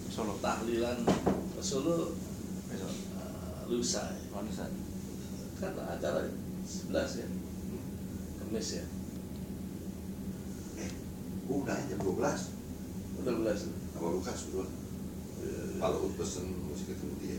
Solo. tahlilan ke Solo Besok. lusa ya. Lusa. Kan acara 11 ya, Kamis ya. Udah jam 12 Udah 11 sama Lukas berdua. Kalau pesen musik ketemu dia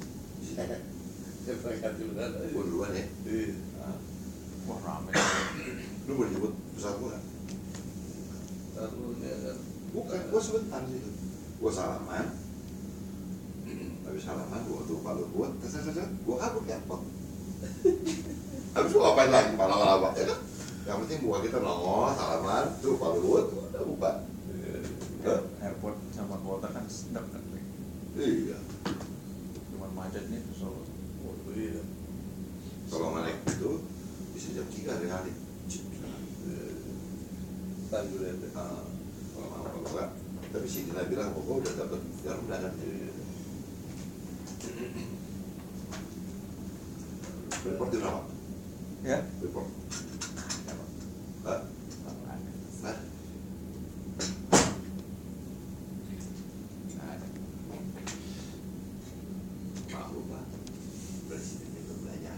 ya berangkat duluan aja. gua duluan ya. Iya. Wah rame. Lu boleh jemput pesawat gua nggak? Lalu ya kan Bukan, gua sebentar situ. Gua salaman. Habis salaman gua tuh Pak Luhut, gua kabur ke airport. Habis gua ngapain lagi lama-lama ya kan? Yang penting buka kita nongol, salaman, tuh Pak Luhut, udah buka. Airport sama kota kan sedap kan. Iya. Cuman macetnya ke Solo. oh iya. Kalau naik itu bisa jam 3 hari. Tangguh ya. Kalau enggak, tapi si Dina bilang, gua udah dapet jarum dagang. Report di berapa? Ya? Report. Hah? Hah? Malu Pak, presiden itu belajar.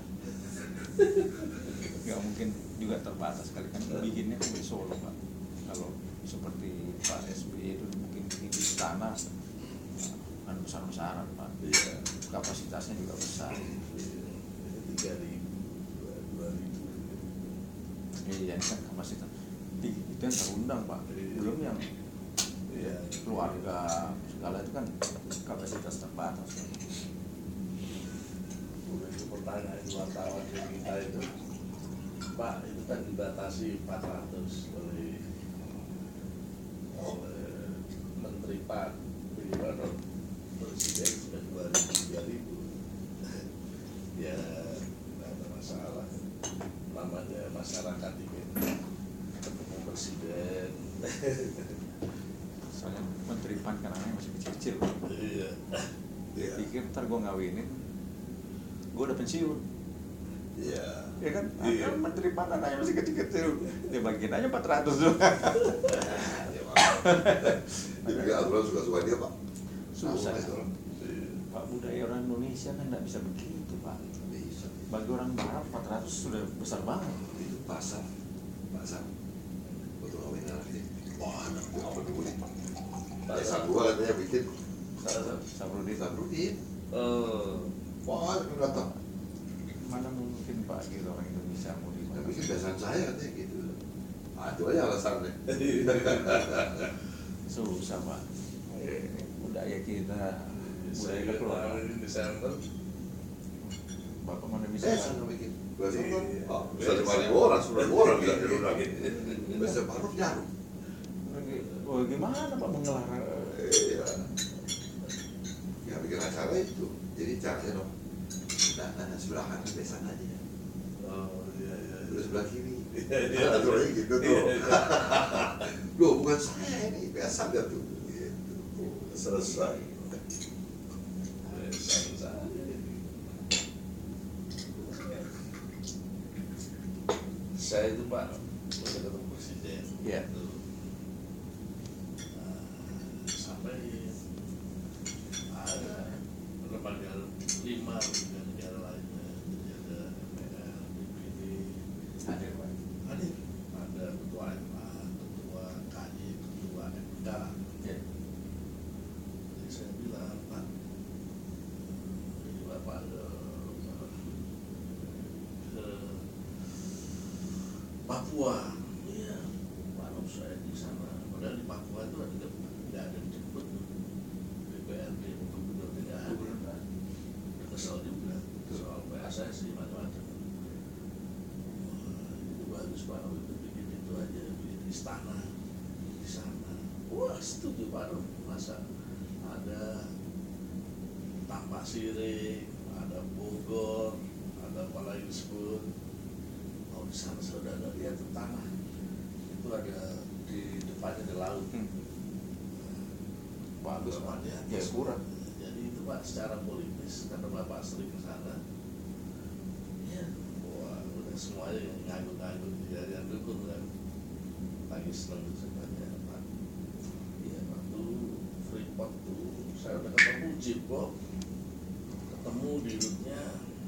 Nggak mungkin juga terbatas kali kan bikinnya kan di Solo Pak. Kalau seperti Pak SBY itu mungkin bikin di istana kan besar-besaran Pak. Iya. Kapasitasnya juga besar. 3.000, 2.000. Iya kan kapasitas itu yang terundang Pak. Belum yang Iya. keluarga segala itu kan kapasitas terbatas. Udah itu pertanyaan wartawan kita itu, Pak itu kan dibatasi 400 oleh Menteri Pak, bagaimana Presiden sudah 2.000, 3.000 ya nggak ada masalah, namanya masyarakat ingin ketemu Presiden. Soalnya Menteri PAN kan anaknya masih kecil-kecil. Iya. Iya. Pikir ntar gue ngawinin, gue udah pensiun. Iya. Ya kan? Iya. Kan Menteri PAN anaknya masih kecil-kecil. Dia bagiin aja 400 tuh. Dia bilang aturan suka-suka dia Pak. Susah. Itu. Pak, budaya orang Indonesia kan nggak bisa begitu Pak. Bisa. Bagi orang Barat 400 sudah besar banget. Itu pasar. Untuk ngawin anak dia. Wah, anak gua apa dulu nih? Desa gua katanya bikin Sabrudin. wah, itu datang. Mana mungkin Pak gitu orang Indonesia mau di Yang bikin besan saya katanya gitu. Ah, itu aja alasannya. susah Pak. Budaya kita, budaya Saya kekeluargaan. kemarin Desember Bapak mana bisa? Besan yang bikin. Besan kan, Iya. bisa 5.000 orang, 10.000 orang bisa diundang. Besan baru jarum. Oh gimana Pak mengelar? Iya. Yang bikin acara itu. Jadi caranya dong. Nah, sebelah kanan besan aja. oh iya iya Terus sebelah kiri. Iya. Aturannya gitu tuh. Iya. Loh, bukan saya ini, besan gak tuh. Gitu. Selesai. Selesai. Saya itu Pak udah ketemu Presiden. Iya. Sampai ada lembaga 5 negara lainnya, jadi ada MPR, DPD, Hadir Pak. ada ketua MA, ketua KJ, ketua MK. Iya. Jadi saya bilang, Pak, ini Bapak ke Papua. Iya, baru saya di sana. Padahal di Papua itu nggak ada dijemput DPRD gubernur tidak ada. Kesel juga soal PSSI macam-macam. Wah, itu bagus Pak, itu bikin itu aja, bikin istana di sana. Wah, setuju Pak, masa ada Tampak Siring, ada Bogor, ada apa lagi disebut. Oh, di sana saudara lihat tanah itu ada di depannya ada laut. Bagus Pak. Ya, Ya kurang. jadi itu Pak secara politis karena Bapak sering ke sana. Ya, wah udah semuanya yang nganggut-nganggut yang dukung kan. Lagi seneng sebenarnya Pak. Iya waktu Freeport tuh Cipok, ketemu di rootnya.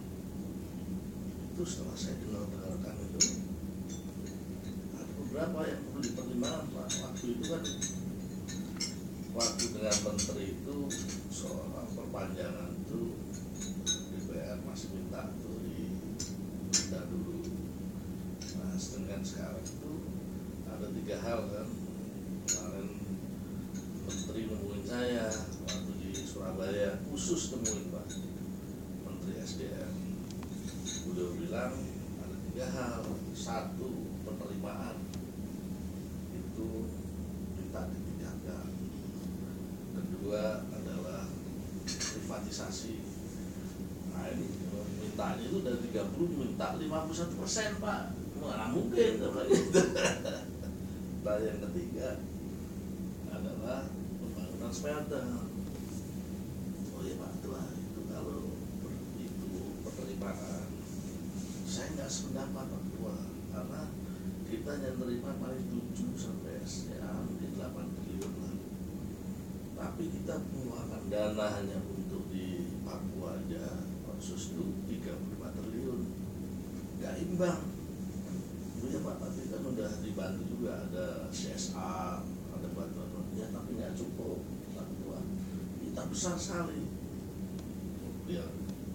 Itu setelah saya dengarkan itu, ada beberapa yang perlu dipertimbangkan Pak. Waktu itu kan, waktu dengan menteri itu soal perpanjangan itu DPR masih minta tuh ditunda dulu. Nah, sedangkan sekarang itu ada 3 hal kan. Kemarin menteri nemuin saya waktu di Surabaya, khusus temuin Pak Menteri SDM. Beliau bilang ada 3 hal. 1, penerimaan itu minta ditingkatkan. Kedua adalah privatisasi. Nah ini mintanya itu dari 30 minta 51% Pak. Mana mungkin gitu. Nah yang ketiga adalah pembangunan smelter. Oh iya Pak Tua, itu kalau itu penerimaan saya nggak sependapat Pak Tua, karena kita yang terima paling 7 sampai mungkin 8 triliun lah. Tapi kita mengeluarkan dana hanya untuk di Papua aja khusus itu 35 triliun, nggak imbang. Ya Pak, tapi kan udah dibantu juga, ada CSR, ada bantuan ya, tapi nggak cukup. Pak, kita besar sekali. Ya,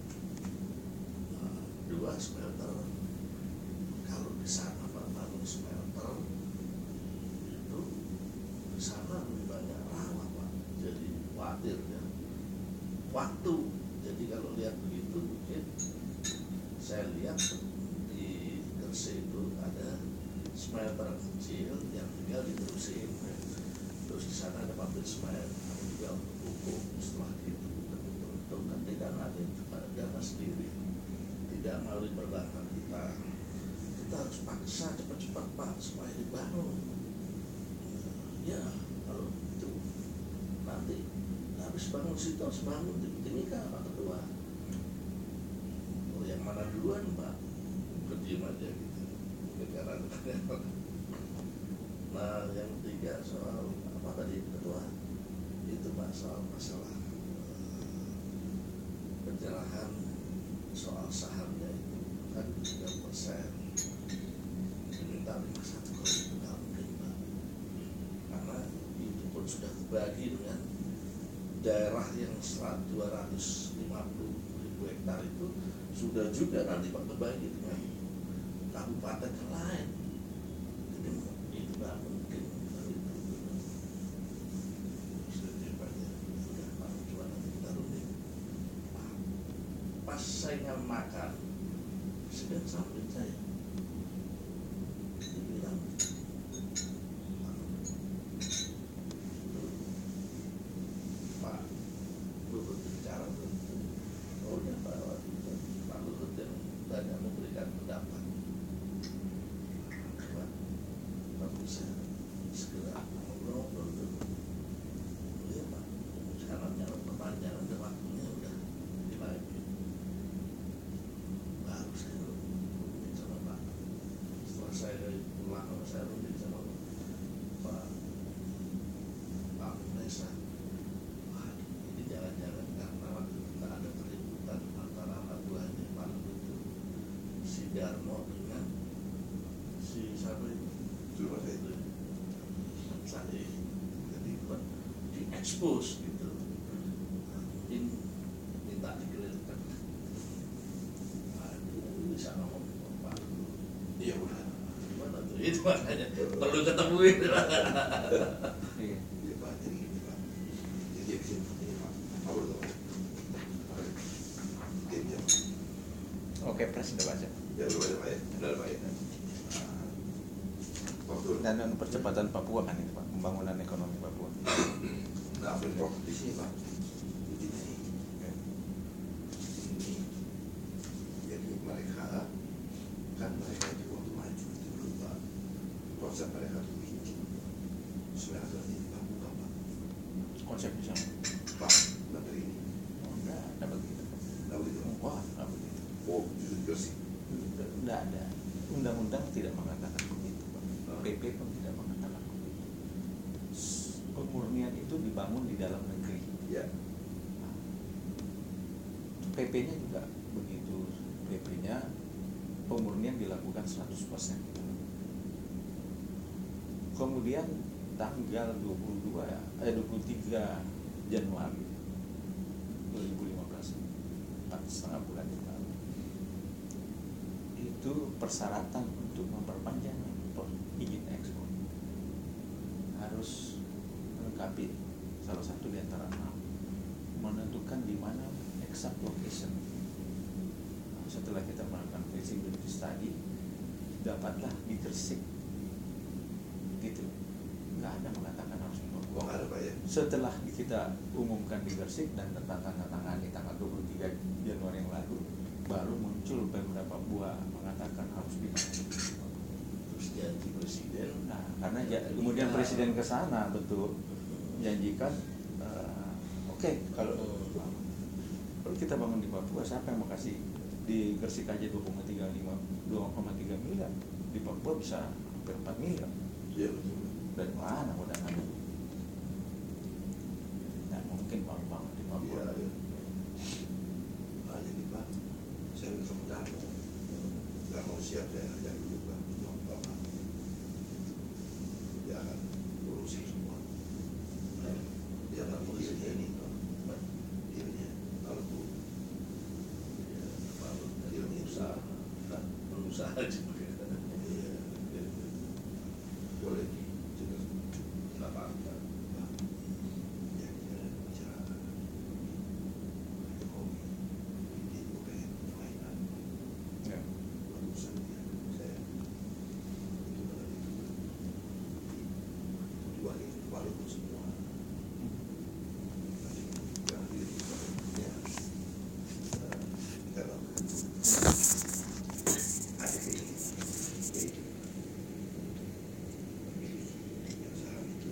2 smelter. Kalau di sana Pak bangun smelter itu di sana lebih banyak rawa Pak. Jadi khawatir ya. Waktu. Jadi kalau lihat begitu mungkin saya lihat di Gresik itu ada smelter kecil yang tinggal diterusin. Terus di sana ada pabrik semen, ada juga pupuk. Setelah itu untuk nanti kan ada dana sendiri, tidak melalui perbankan kita harus paksa cepat-cepat Pak supaya dibangun. Ya kalau itu nanti habis bangun situ harus bangun Timika Pak Ketua. Oh yang mana duluan Pak? Diem aja gitu. Negara. Nah yang ketiga soal apa tadi Ketua? Itu Pak soal masalah penyerahan soal sahamnya itu kan 3%. Diminta 51 kalau itu nggak mungkin Pak. Karena itu pun sudah dibagi dengan daerah yang 250.000 hektar itu sudah juga nanti Pak kebagi dengan kabupaten yang lain. Jadi itu nggak mungkin. Pas saya makan sedang samping saya dibilang Pak Luhut bicara oh ya Pak Luhut yang banyak memberikan pendapat. Pak bisa segera ngobrol dulu. Oh ya Pak, sekarang yang perpanjangan dan waktunya udah dilagi. Baru saya rumit sama Pak. Setelah saya dari pulang, saya rumit sama Pak Mesa. Wah, ini jangan-jangan karena waktu kita ada keributan antara anak buahnya Pak Luhut itu, si Darmo dengan si siapa itu? Cuma saya itu. Jadi di-expose gitu. Mungkin minta dikelirkan. Aduh, bisa ngomong Pak. Iya udah. Gimana tuh? Itu makanya perlu ketemu itu. Iya. Iya Pak, jadi gini Pak. Jadi di sini ini Pak. Apa itu Pak? Game ya Pak. Oke, pres udah baca. Ya udah Pak ya. Udah Pak ya. Waktu Dan percepatan Papua kan itu Pak, pembangunan ekonomi Papua. nggak ambil di sini Pak. Di sini. Ini. Jadi mereka kan mereka itu waktu maju itu dulu Pak. Konsep mereka itu bikin smelter di Papua Pak. Konsepnya sama. Pak Menteri ini. Oh, enggak begitu. Nggak begitu. Wah, enggak begitu. Oh, justru bersih. Enggak ada. Undang-undang tidak mengatakan begitu Pak. PP pun tidak mengatakan begitu. Pemurnian itu dibangun di dalam negeri. Ya. PP-nya juga begitu. PP-nya pemurnian dilakukan 100%. Kemudian tanggal 23 Januari 2015, 4,5 bulan yang lalu, itu persyaratan untuk memperpanjang izin ekspor harus melengkapi salah satu di antara 6, menentukan di mana exact location. Setelah kita melakukan feasibility study, dapatlah di Gresik, gitu. Nggak ada mengatakan harus di Papua. Nggak ada, Pak, ya? Setelah kita umumkan di Gresik dan tanggal tanggal 23 Januari yang lalu, baru muncul Pemda Papua mengatakan harus di mana. Terus janji presiden. Nah, karena kemudian presiden ke sana, betul, janjikan oke, kalau kita bangun di Papua, siapa yang mau kasih? Di Gresik aja 2,3 miliar, di Papua bisa hampir 4 miliar. Iya, betul. Dari mana udah ada? Nah, mungkin bangun di Papua. Iya, iya. Nah, jadi Pak, saya udah sementara nggak mau siap saya ajak dulu Pak, nonton Pak. Dia akan urusin semua. Dia akan mikirnya ini Pak, mikirnya kalau tuh Berusaha, berusaha juga. iya, boleh juga Nggak apa-apa. Pak. Ya kita bicara ekonomi, di UPN permainan. Ya. Barusan dia, saya itu benar itu dijualin walaupun semua masih jangan diri ya kalau ada kayak yang saham itu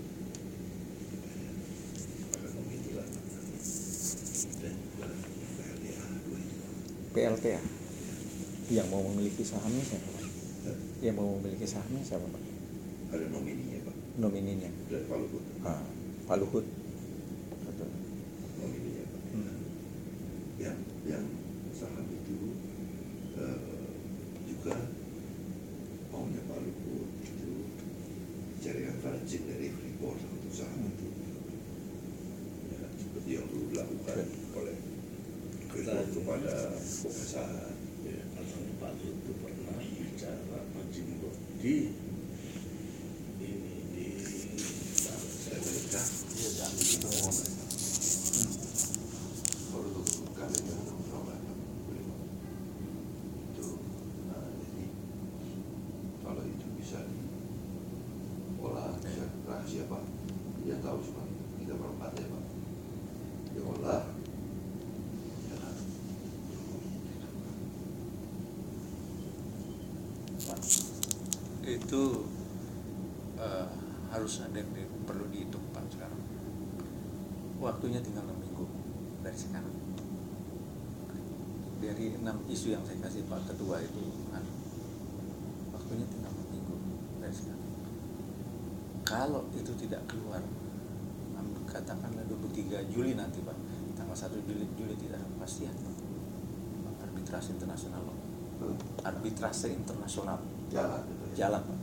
pada nominilah dan juga PLTA 2 itu PLT ya? Yang mau memiliki sahamnya siapa, Pak? Yang mau memiliki sahamnya siapa, Pak? ada nomininya Pak Nomininya. dari Pak Luhut. Pak Luhut. Betul. Nomininya Pak. Yang saham itu juga maunya Pak Luhut itu jaringan financing dari Freeport untuk saham itu ya, seperti yang dulu dilakukan oleh Freeport kepada perusahaan. Ya, karena Pak Lut itu pernah bicara Majimbo di ini di Saya melihat dia jangan gitu baru tuh kali yang nomor itu, nah jadi kalau itu bisa diolah, bisa rahasia Pak, dia tahu cuma kita berempat ya Pak, diolah, ya kan, Itu harus ada yang perlu dihitung, Pak, sekarang. Waktunya tinggal 6 minggu dari sekarang. Dari 6 isu yang saya kasih Pak Ketua itu, waktunya tinggal 6 minggu dari sekarang. Kalau itu tidak keluar, katakanlah 23 Juli nanti, Pak, tanggal 1 Juli tidak ada kepastian, Pak. Arbitrase internasional, Pak. Arbitrase internasional jalan, Pak.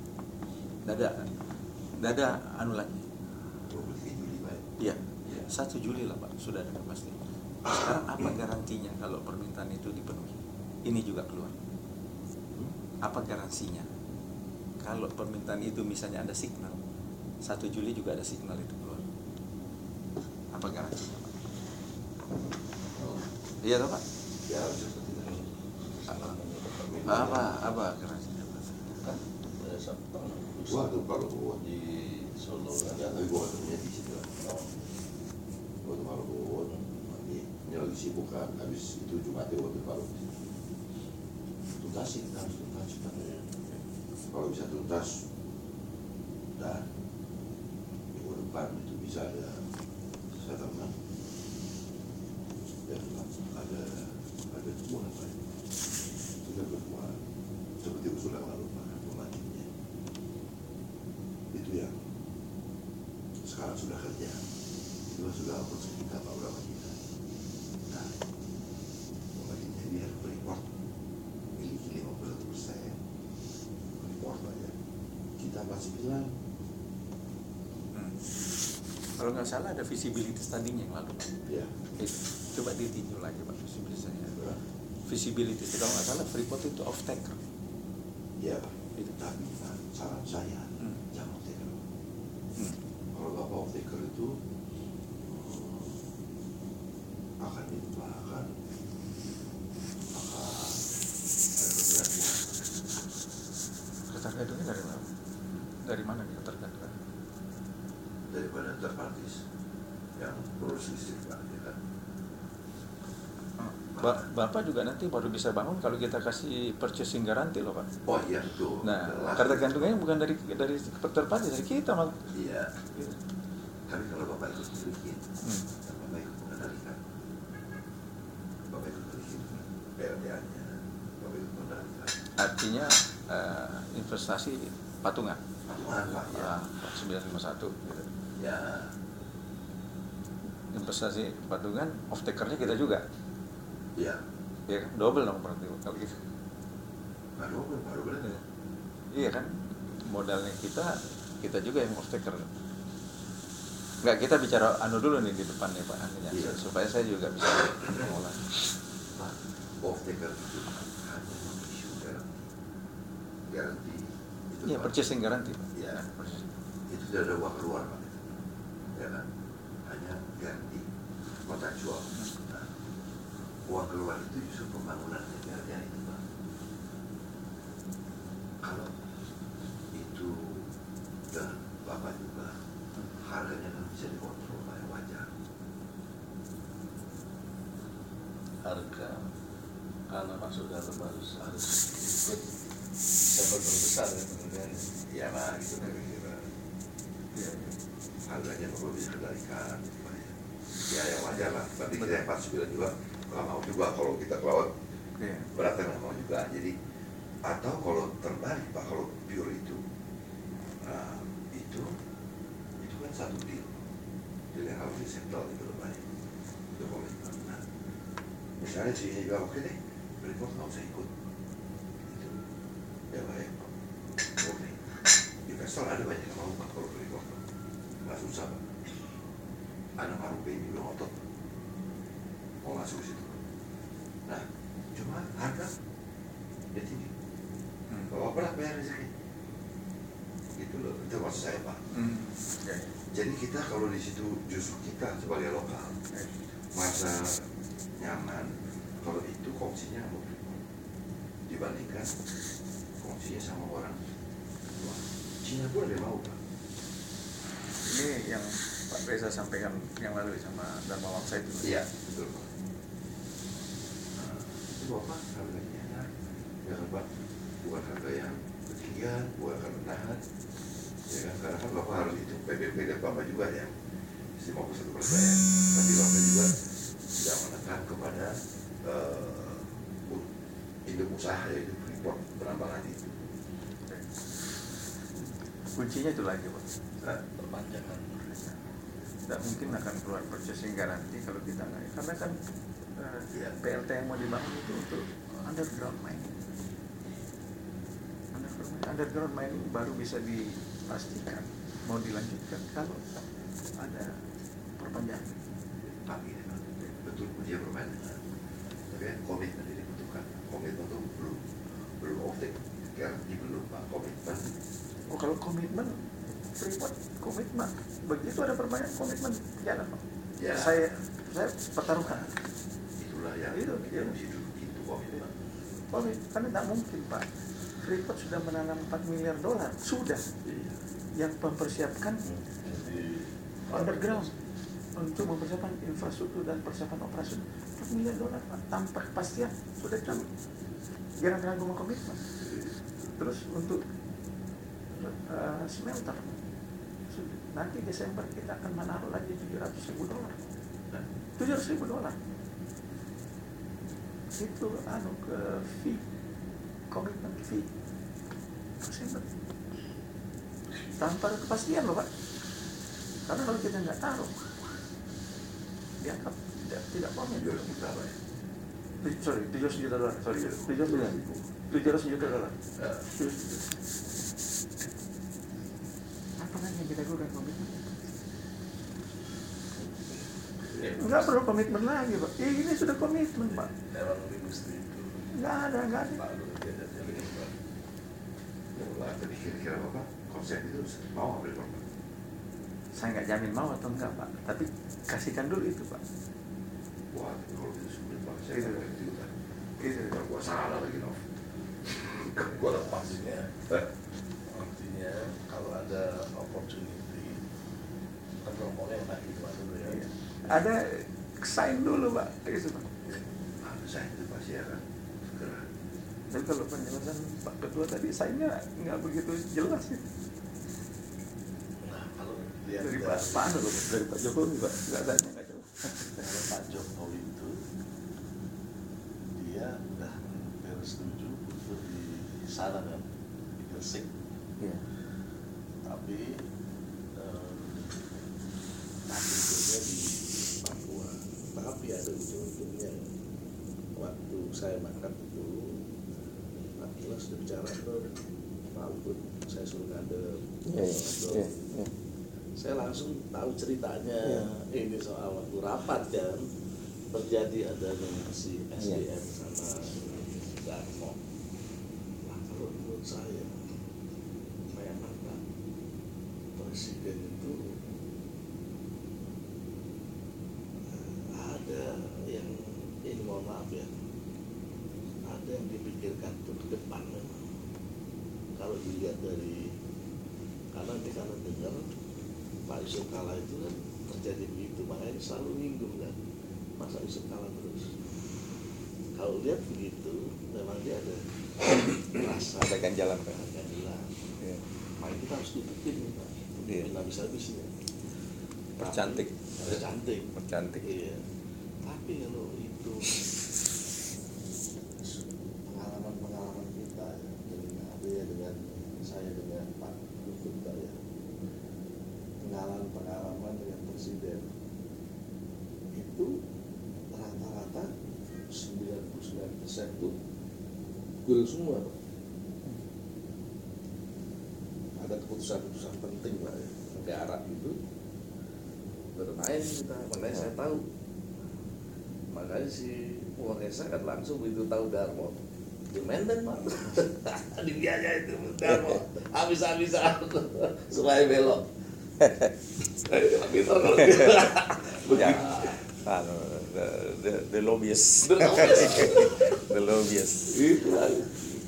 Tidak ada anu lagi. 23 Juli Pak. Iya, 1 Juli lah, Pak, sudah ada kepastian. Sekarang apa garansinya kalau permintaan itu dipenuhi? Ini juga keluar. Apa garansinya? Kalau permintaan itu misalnya ada signal, 1 Juli juga ada signal itu keluar. Apa garansinya, Pak? Iya toh, Pak? Ya seperti itu. Apa garansinya, Pak? Kan Saya Sabtu waktu kalau buat di Solo ya, tapi gua ketemunya di situ lah. Waktu kalau buat nanti ini lagi sibuk kan, habis itu Jumat ya waktu kalau tuntasin, harus tuntas kan. Kalau bisa tuntas dan minggu depan itu bisa ada settlement dan ada temuan apa ya? Sudah temuan seperti usul yang lalu Pak, pemajunya itu yang sekarang sudah kerja itu sudah upload sekitar berapa kita. Nah 49. Kalau nggak salah ada visibility study-nya yang lalu. Ya. Coba ditinjau lagi Pak visibility-nya. Ya. Visibility kalau nggak salah Freeport itu off taker. Ya. Itu. Tapi kan saran saya jangan off taker. Kalau Bapak off taker itu akan akan ketergantungan dari mana? Dari mana ketergantungan? Daripada terpartis yang produksi listrik Pak, ya kan? Bapak juga nanti baru bisa bangun kalau kita kasih purchasing garanti loh Pak. Oh iya betul. Nah, ketergantungannya bukan dari terpartis, dari kita malah. Iya. Tapi kalau Bapak ikut bikin, Bapak ikut mengendalikan. Bapak ikut bikin PLTA-nya, Bapak ikut mengendalikan. Artinya investasi patungan. Patungan Pak, ya. 951 gitu. Ya. Investasi patungan, off takernya kita juga. Iya. Iya kan, double dong berarti kalau gitu. Baru benar. Iya kan, modalnya kita juga yang off taker. Enggak, kita bicara anu dulu nih di depan nih Pak, anunya, Iya. supaya saya juga bisa mengolah. Pak, off taker itu hanya isu garanti. Itu Iya, Pak. purchasing garanti. Iya. Itu tidak ada uang keluar Pak. Ya kan? Hanya garanti kontraktual. Nah, uang keluar itu justru pembangunan PLTA itu Pak. Kalau itu dan Bapak juga harganya kan bisa dikontrol Pak, yang wajar. Harga karena maksudnya harus ikut sektor terbesar ya harganya. Iya Pak, gitu kira-kira. Iya. Harganya Bapak bisa kendalikan gitu Pak. Ya yang wajar lah. Berarti kita yang 49 juga nggak mau juga kalau kita kelawat Iya. beratnya nggak mau juga. Jadi atau kalau terbalik Pak, kalau pure itu, nah, itu kan satu deal. Jadi harus disettle itu loh Pak. Itu komitmen. Nah, misalnya si ini bilang oke deh, Freeport nggak usah ikut. Itu ya baik Pak. Oke. Investor ada banyak yang mau Pak kalau Freeport. Nggak susah Pak. Anak baru ini belum otot mau masuk situ. Nah, cuma harga ya tinggi. Bapak pernah bayar rezeki. Gitu loh, itu maksud saya Pak. Ya. Jadi kita kalau di situ justru kita sebagai lokal masa nyaman kalau itu kongsinya sama Freeport dibandingkan kongsinya sama orang luar. Cina pun ada mau Pak. Ini yang Pak Reza sampaikan yang lalu sama Dharma Wangsa itu. Iya, betul Pak. Nah, itu Bapak harganya ya kan Pak, bukan harga yang ketinggian, bukan harga rendahan. Ya kan, karena kan Bapak harus itu PBB dan Bapak juga yang 51%. Tapi Bapak juga tidak menekan kepada induk usaha yaitu Freeport penambangan itu. Kuncinya itu lagi Pak. Nah, Perpanjangan. Tidak mungkin akan keluar purchasing garanti kalau kita nggak. Karena kan Iya. PLT yang mau dibangun itu untuk underground mining. Underground mining baru bisa dipastikan mau dilanjutkan kalau ada perpanjangan. Tapi betul dia permainan. Tapi kan komitmen ini dibutuhkan. Komitmen itu belum off-take. Garanti belum Pak, komitmen. Oh, kalau komitmen Freeport komitmen begitu ada perpanjangan komitmen jalan Pak. Ya. Saya pertaruhkan. Itulah yang Itu, kita iya. mesti duduk itu komitmen. Karena tidak mungkin Pak. Freeport sudah menanam $4 miliar sudah. Iya. Yang mempersiapkan Jadi underground untuk mempersiapkan infrastruktur dan persiapan operasi $4 miliar Pak. Tanpa kepastian sudah cabut. Jangan ragu sama komitmen. Terus untuk smelter nanti Desember kita akan menaruh lagi $700,000. $700,000 itu ke fee, komitmen fee Desember tanpa ada kepastian loh Pak. Karena kalau kita nggak taruh dianggap tidak komit. Jual kita Pak ya. Sorry, $700 juta. Sorry, $700 juta. ragu-ragu komitmen. Nggak perlu komitmen lagi Pak. Ini sudah komitmen Pak. Emang ini mesti itu. Nggak ada. Pak Luhut dia jadi Pak. Wah, tapi kira-kira Bapak konsep itu mau ambil Bapak? Saya nggak jamin mau atau enggak Pak. Tapi kasihkan dulu itu Pak. Wah, kalau itu sulit Pak, saya Gitu. nggak ngerti juga. Gitu. Kalau gua salah lagi Nov. Gua lepas. Artinya kalau ada opportunity kan ngomongnya enak gimana dulu ya. Iya. Ada sign dulu Pak. Gitu Pak. Saya itu pasti akan segera. Dan kalau penjelasan Pak Ketua tadi signnya nggak begitu jelas gitu. Nah kalau lihat Dari Pak Anu loh, dari Pak Jokowi Pak. Nggak jelas. kalau Pak Jokowi itu dia udah setuju untuk di sana kan di Gresik, Iya. tapi berikutnya di Papua. Tapi ada ujung-ujungnya. Waktu saya mangkat itu, Pak Gila sudah bicara ke Pak Luhut, saya suruh ngadep. Iya. Saya langsung tahu ceritanya. Ini soal waktu rapat kan terjadi ada si SDM sama Darmo. Nah kalau menurut saya memang Pak Presiden itu ada yang ini mohon maaf ya, ada yang dipikirkan untuk ke depan memang. Kalau dilihat dari kanan dengar Pak Yusuf Kala itu kan terjadi begitu, makanya selalu nyinggung kan, masa Yusuf Kala terus. Kalau lihat begitu, memang dia ada rasa Ada ganjalan Pak. ganjalan. Iya. Makanya kita harus tutupin nih Pak, Iya. tutupin habis-habisnya. Percantik. Percantik. Iya. Tapi kalau itu pengalaman kita ya, dengan saya dengan Pak Luhut ya, pengalaman dengan Presiden itu rata-rata 99% itu goal semua Pak. Ada keputusan-keputusan penting lah ya, negara itu bermain kita, makanya saya tahu. Makanya si Wongesa kan langsung begitu tahu Darmo di Menden Pak. Di dianya itu Darmo habis-habisan supaya belok. Pintar kalau Ya. The lobbyist. The lobbyist. itu lagi.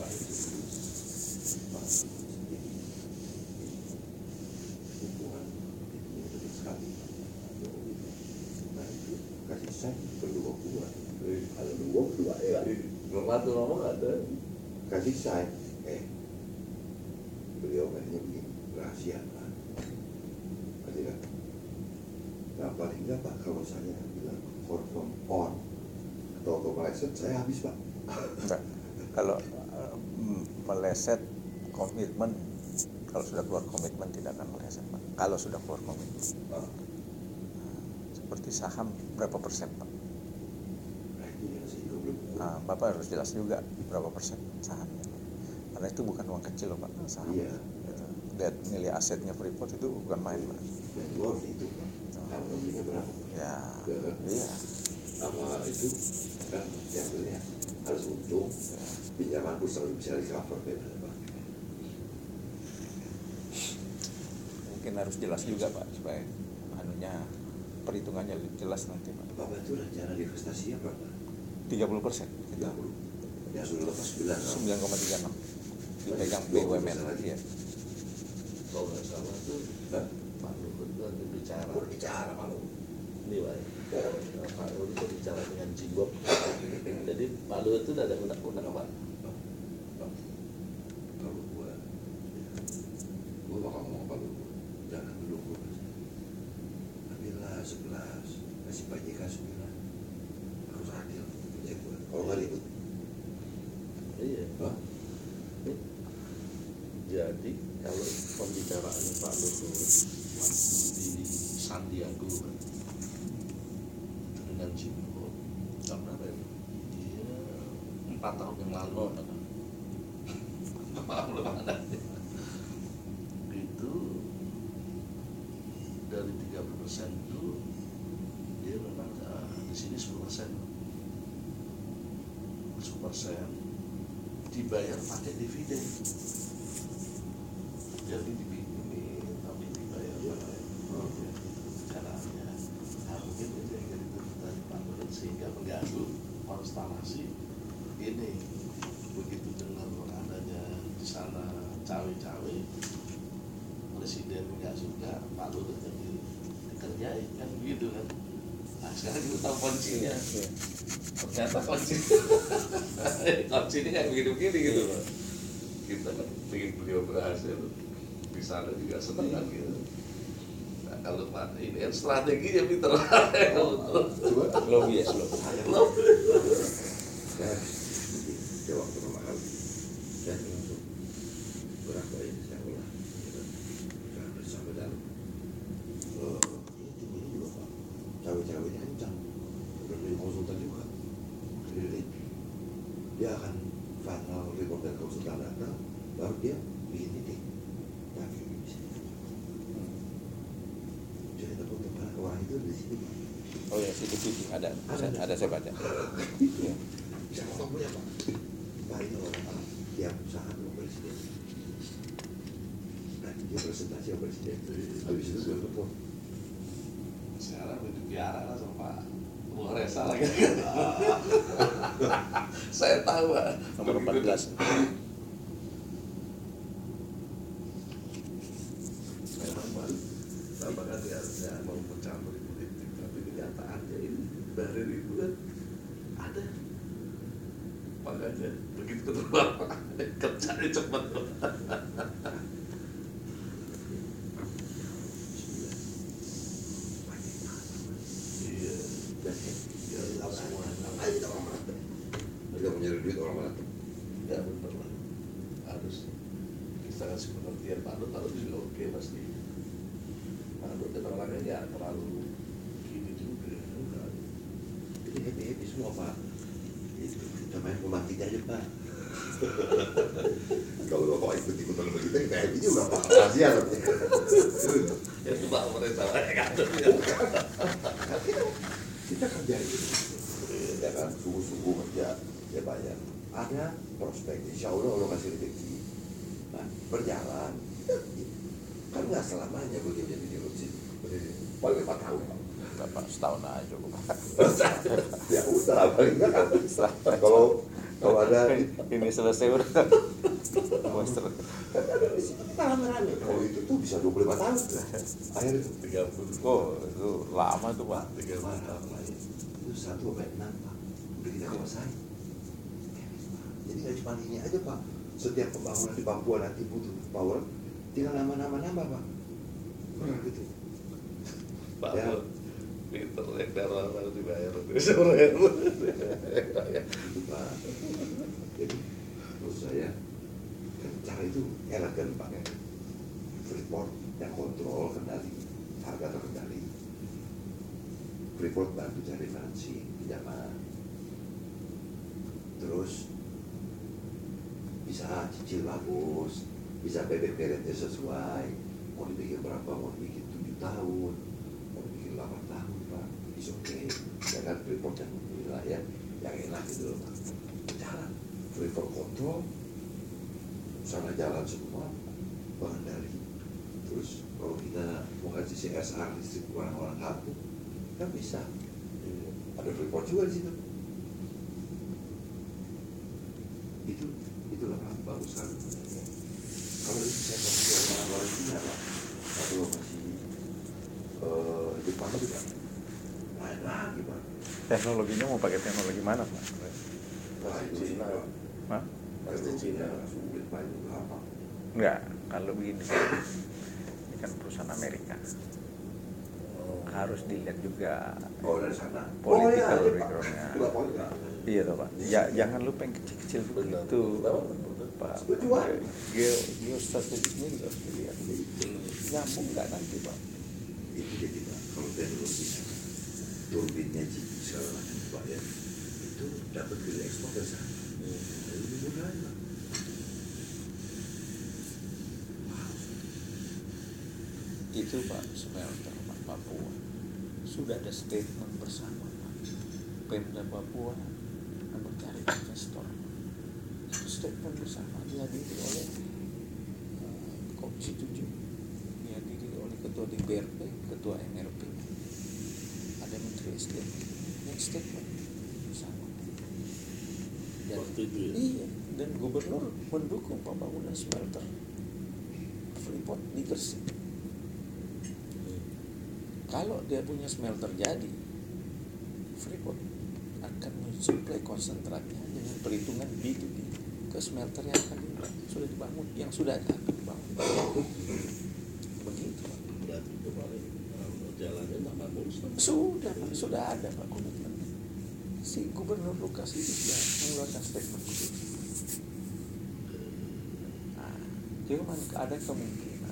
Kasih saya berdua kuat. Ada dua ya. Satu ngomong ada. Kasih saya, beliau katanya begini, rahasia kan. Kasih kan. Nah paling enggak Pak, kalau saya bilang confirm on atau meleset, saya habis Pak. Enggak. Kalau meleset komitmen, kalau sudah keluar komitmen tidak akan meleset Pak. Kalau sudah keluar komitmen. Seperti saham berapa persen Pak? Nah, Bapak harus jelas juga berapa persen sahamnya. Karena itu bukan uang kecil loh Pak, saham. Iya. Gitu. Lihat nilai asetnya Freeport itu bukan main Pak. Dan luar itu Pak, kalau belinya berapa? Ya, Ke- iya. Sama itu kan yang belinya harus untung, pinjaman pun selalu bisa di-cover beda Pak. Mungkin harus jelas juga Pak supaya perhitungannya jelas nanti Pak. Bapak itu rencana investasi apa Pak? 30% kita 30. Ya sudah lepas 9. 9,36 dipegang BUMN. Iya. Kalau nggak salah tuh Pak Luhut itu ada bicara. Berbicara Pak Luhut. Ini Pak. Pak Luhut itu bicara dengan Jibob. Jadi Pak Luhut itu ada undang-undang apa? Kalau gua bakal ngomong Pak Luhut, jangan dulu gua ambillah 11, kasih Pak JK 9, harus adil kerja gua. Kalau nggak ribut, Iya. Hah? Jadi kalau pembicaraan Pak Luhut waktu di Sandiaga kan, dengan Jibob, tahun berapa ya? Iya, 4 tahun yang lalu kan. Itu itu dia memang di sini 10%. 10% dibayar pakai dividen. Jadi dipinjemin tapi dibayar pakai dividen. Caranya, mungkin itu yang jadi tuntutan Pak Gubernur sehingga mengganggu konstelasi ini. Begitu dengar adanya di sana cawe-cawe, presiden nggak suka, Pak Luhut yang dikerjain kan begitu kan. Nah sekarang kita tahu kuncinya. Ternyata kuncinya kayak begini-begini gitu loh. Kita kan ingin beliau berhasil, di sana juga senang kan gitu. Nah, kalau Pak ini kan strateginya pinter. Lobbyis lo. Saya waktu pertama kali saya langsung berapa ini saya ulang gitu. Saya sampai dalam ini juga Pak, cawe-cawenya kencang, dari konsultan juga keliling. Dia akan final report dari konsultan datang, baru dia bikin titik kaki di sini. Jadi tempat orang itu di sini Pak. Oh ya, CCTV ada saya baca. Iya. Bisa ngomong punya Pak. Pak itu orang tiap usaha mau presiden. Nah dia presentasi sama presiden. Habis itu gue telepon. Sekarang udah dipiara lah sama Pak Resa lagi. Saya tahu Pak. Nomor 14. Memang Bapak kan ya mau mencampur politik, tapi kenyataannya ini dari itu kan ada. Makanya begitu ketemu Bapak, kerjanya cepat. Iya, ya semua. Ayo kita orang mana? Kita punya duit orang mana? Ya benar lah. Harus kita kasih pengertian Pak Luhut juga oke pasti. Pak Luhut kan orangnya ya terlalu gini juga. Ini happy semua Pak. Itu kita main pembangkit aja Pak. Kalau Bapak ikut-ikutan begitu kita happy juga Pak. Kasihan loh. Ya itu Pak Resa kan. Kita kerja gitu. Ya kan, sungguh-sungguh kerja, ya bayar. Ada prospek, insya Allah Allah kasih rezeki. Nah, berjalan. Kan nggak selamanya begini jadi dirupsi. Paling 4 tahun Pak. Bapak setahun aja Pak. Ya udah, paling nggak kan. Kalau ada ini selesai udah. Monster. kan ada di sini kita rame-rame. Kalau itu tuh bisa 25 tahun. Akhir itu 30. Oh, itu lama tuh Pak. 30 tahun lagi. itu 1/6 Pak. Udah kita kuasai. Jadi nggak cuma ini aja Pak. Setiap pembangunan di Papua nanti butuh power, tinggal nama-nama Pak. Gitu. Pak Ya. Luhut pinter yang darah harus dibayar. Sebenarnya. Itu Pak. Jadi menurut saya kan cara itu elegan Pak. Freeport yang kontrol kendali, harga terkendali. Freeport bantu cari financing, pinjaman. Terus bisa cicil bagus, bisa bebek peletnya sesuai. Mau dibikin berapa? Mau dibikin 7 tahun, mau dibikin 8 tahun Pak. It's okay. Ya kan Freeport yang wilayah yang enak gitu loh Pak. Jalan, Freeport kontrol, sana jalan semua, pengendali. Terus kalau kita mau kasih CSR listrik orang-orang kampung, kan bisa. Ada Freeport juga di situ. Itulah Pak, bagus kan. Kalau itu saya kasih orang-orang Cina Pak, atau masih Jepang juga lain lagi Pak. Teknologinya mau pakai teknologi mana Pak? Wah itu Cina. Pak. Hah? Pasti Cina. Sulit Pak itu apa? Enggak, kalau begini ini kan perusahaan Amerika. Harus dilihat juga Oh dari sana. political Pak. background-nya. Dua poin Pak. Iya toh Pak. Ya, jangan lupa yang kecil-kecil Benar. begitu Benar. Pak. Tujuan. Geostrategisnya juga harus dilihat. Nyambung nggak nanti Pak? Itu jadi Pak, kalau teknologinya turbinnya segala macam Pak ya, itu dapat biaya ekspor dari sana. Lebih mudah Pak. Itu Pak smelter Pak. Papua. Sudah ada statement bersama, Pak. Pemda Papua mencari investor. Itu statement bersama dihadiri oleh Komisi 7, dihadiri oleh Ketua DPRP, Ketua MRP, ada Menteri SDM. Yang statement bersama. Waktu itu ya? Iya, dan gubernur mendukung pembangunan smelter Freeport di Gresik. Kalau dia punya smelter jadi, Freeport akan mensuplai konsentratnya dengan perhitungan B2B ke smelter yang akan dibangun, yang sudah akan dibangun. Begitu, Pak. Berarti kemarin jalannya tambah mulus. Sudah, Pak, sudah ada, Pak, komitmen. Si Gubernur Lukas itu sudah mengeluarkan statement itu. Nah, cuman ada kemungkinan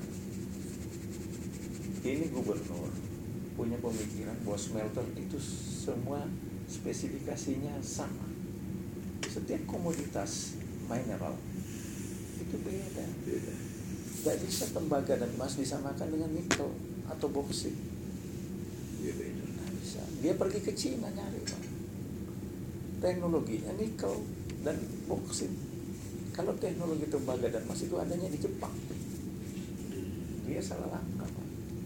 ini gubernur punya pemikiran bahwa smelter itu semua spesifikasinya sama. Setiap komoditas mineral itu beda. Gak bisa tembaga dan emas disamakan dengan nikel atau boksit. Nggak bisa. Dia pergi ke Cina nyari, Pak. Teknologinya nikel dan boksit. Kalau teknologi tembaga dan emas itu adanya di Jepang. Dia salah langkah, Pak.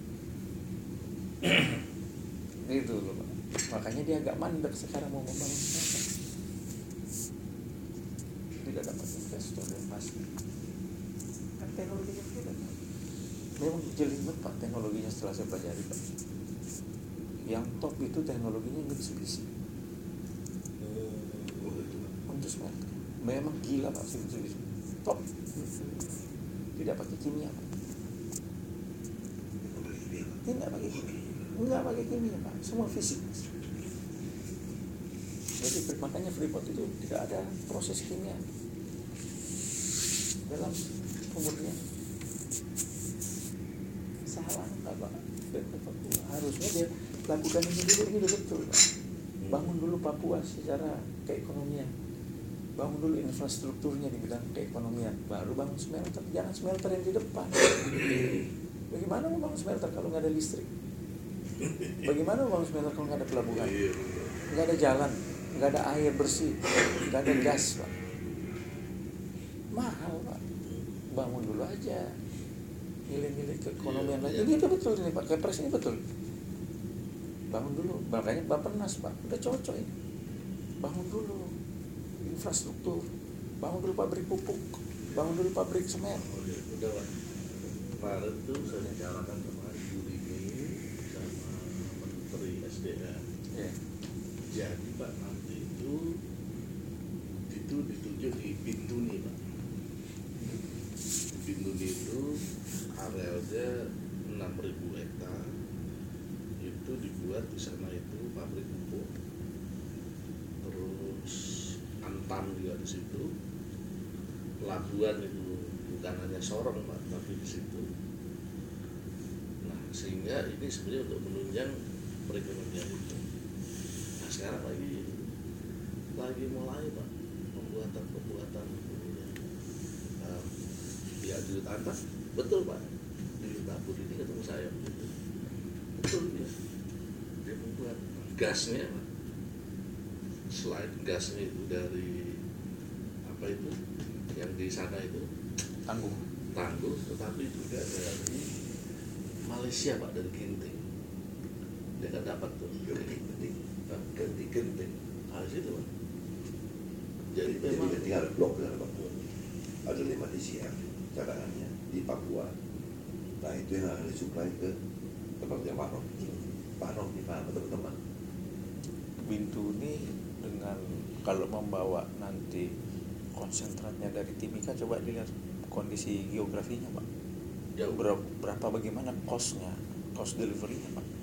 Gitu loh, Pak. Makanya dia agak mandek sekarang mau membangun smelter. Tidak dapat investor yang pasti. Kan teknologinya beda, Pak. Memang jelimet, Pak, teknologinya setelah saya pelajari, Pak. Yang top itu teknologinya Mitsubishi. Untuk smelter. Memang gila, Pak, Mitsubishi. Top. Tidak pakai kimia, Pak. Tidak pakai kimia. Enggak pakai kimia, Pak. Semua fisik. Jadi makanya Freeport itu tidak ada proses kimia dalam pemurnian. Salah enggak, Pak? Harusnya dia lakukan ini dulu betul, Pak. Bangun dulu Papua secara keekonomian. Bangun dulu infrastrukturnya di bidang keekonomian. Baru bangun smelter. Jangan smelter yang di depan. Bagaimana mau bangun smelter kalau nggak ada listrik? Bagaimana mau bangun smelter kalau nggak ada pelabuhan? Nggak ada jalan, nggak ada air bersih, nggak ada gas, Pak. Mahal, Pak. Bangun dulu aja. Nilai-nilai keekonomian lagi. Ini betul ini, Pak. Kepres ini betul. Bangun dulu. Makanya Bappenas, Pak. Udah cocok ini. Bangun dulu infrastruktur. Bangun dulu pabrik pupuk. Bangun dulu pabrik semen. Udah, Pak. Kemarin tuh saya bicarakan sama Ibu Rini sama Menteri SDM. Yeah. Jadi Pak, nanti itu ditunjuk di Bintuni, Pak. Bintuni itu arealnya 6.000 hektar. Itu dibuat di sana itu pabrik pupuk. Terus Antam juga di situ. Pelabuhan itu bukan hanya Sorong, Pak, tapi di situ. Nah, sehingga ini sebenarnya untuk menunjang perekonomian itu. Nah, sekarang lagi mulai, Pak, pembuatan ya di Antam, betul, Pak. Di Tabur ini ketemu saya begitu. Betul dia membuat gasnya, Pak. Selain gasnya itu dari apa itu yang di sana itu Tangguh, tetapi juga dari Malaysia, Pak, dari Genting. Dia nggak dapat tuh Genting harus itu, Pak. Jadi memang tinggal blok dari Papua. Ada 5 DCM cadangannya di Papua. Nah itu yang akan disuplai ke tempatnya Panok. Panok di mana teman-teman? Bintuni dengan kalau membawa nanti konsentratnya dari Timika, coba dilihat kondisi geografinya, Pak. jauh. Berapa bagaimana cost delivery-nya, Pak.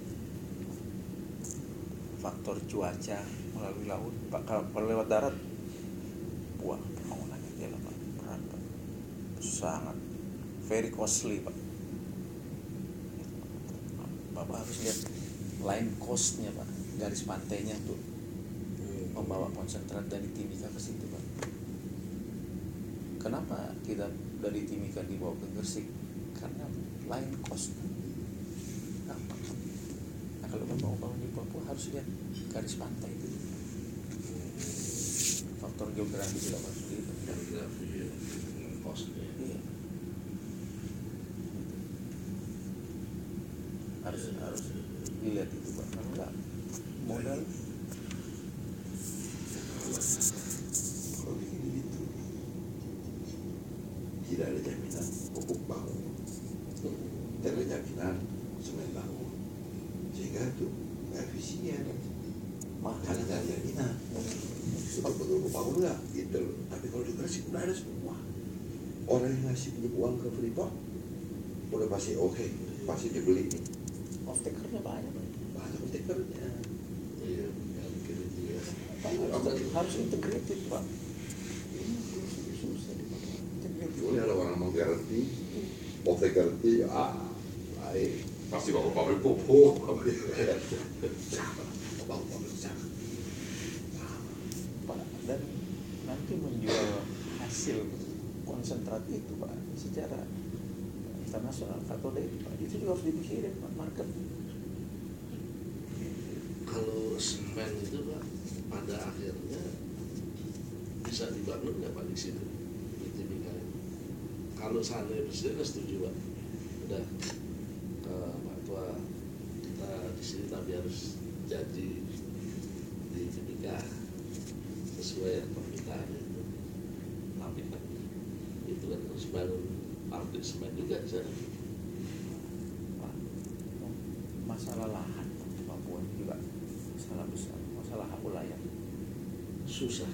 Faktor cuaca melalui laut, Pak. Kalau lewat darat, wah, pembangunannya dia lah, Pak. Berat, Pak. Sangat very costly, Pak. Bapak harus lihat line cost-nya, Pak. Garis pantainya tuh membawa konsentrat dari Timika ke situ, Pak. Kenapa kita dari Timika dibawa ke Gresik? Karena line cost gampang. kalau mau bangun di Papua harus lihat garis pantai itu. Faktor geografi juga harus gitu. Geografi ya, kosnya. Iya. Harus dilihat itu Pak. Kalau enggak modal Kalau bikin gitu tidak ada jaminan pupuk bangun, tidak ada jaminan semen bangun, sehingga itu efisien. Makanya nggak ada jaminan betul-betul bangun nggak gitu. Tapi kalau di Gresik udah ada semua. Orang yang ngasih pinjam uang ke Freeport udah pasti oke, pasti dibeli nih. off takernya banyak. Banyak stikernya. Iya, yang gitu juga. Harus integrated Pak. Susah dipakai. Integrated. Ini ada orang mau garanti, oke garanti, baik. Pasti bawa pabrik pupuk, pabrik bawa pabrik sangat. Pak, dan nanti menjual hasil konsentrat itu Pak secara internasional atau Pak, itu juga harus dipikirin Pak, market. Kalau semen itu Pak, pada akhirnya bisa dibangun nggak Pak di situ? Di Timika. Kalau seandainya presiden setuju Pak, udah ke Pak Tua, kita di sini tapi harus jadi di Timika sesuai permintaan itu. Tapi kan itu kan harus bangun pabrik semen juga di sana. Pak, masalah lahan di Papua ini juga masalah besar, masalah hak wilayah. Susah.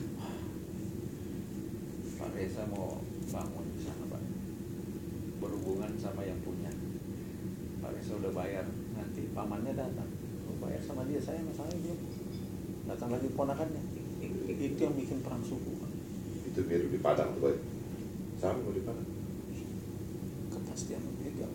Pak Reza mau bangun di sana Pak, berhubungan sama yang punya. Pak Reza udah bayar, nanti pamannya datang, mau bayar sama dia, saya masalahnya dia datang lagi ponakannya. Itu yang bikin perang suku Pak. Itu mirip di Padang tuh, Boy. Sama mau di Padang. Kepastian legal.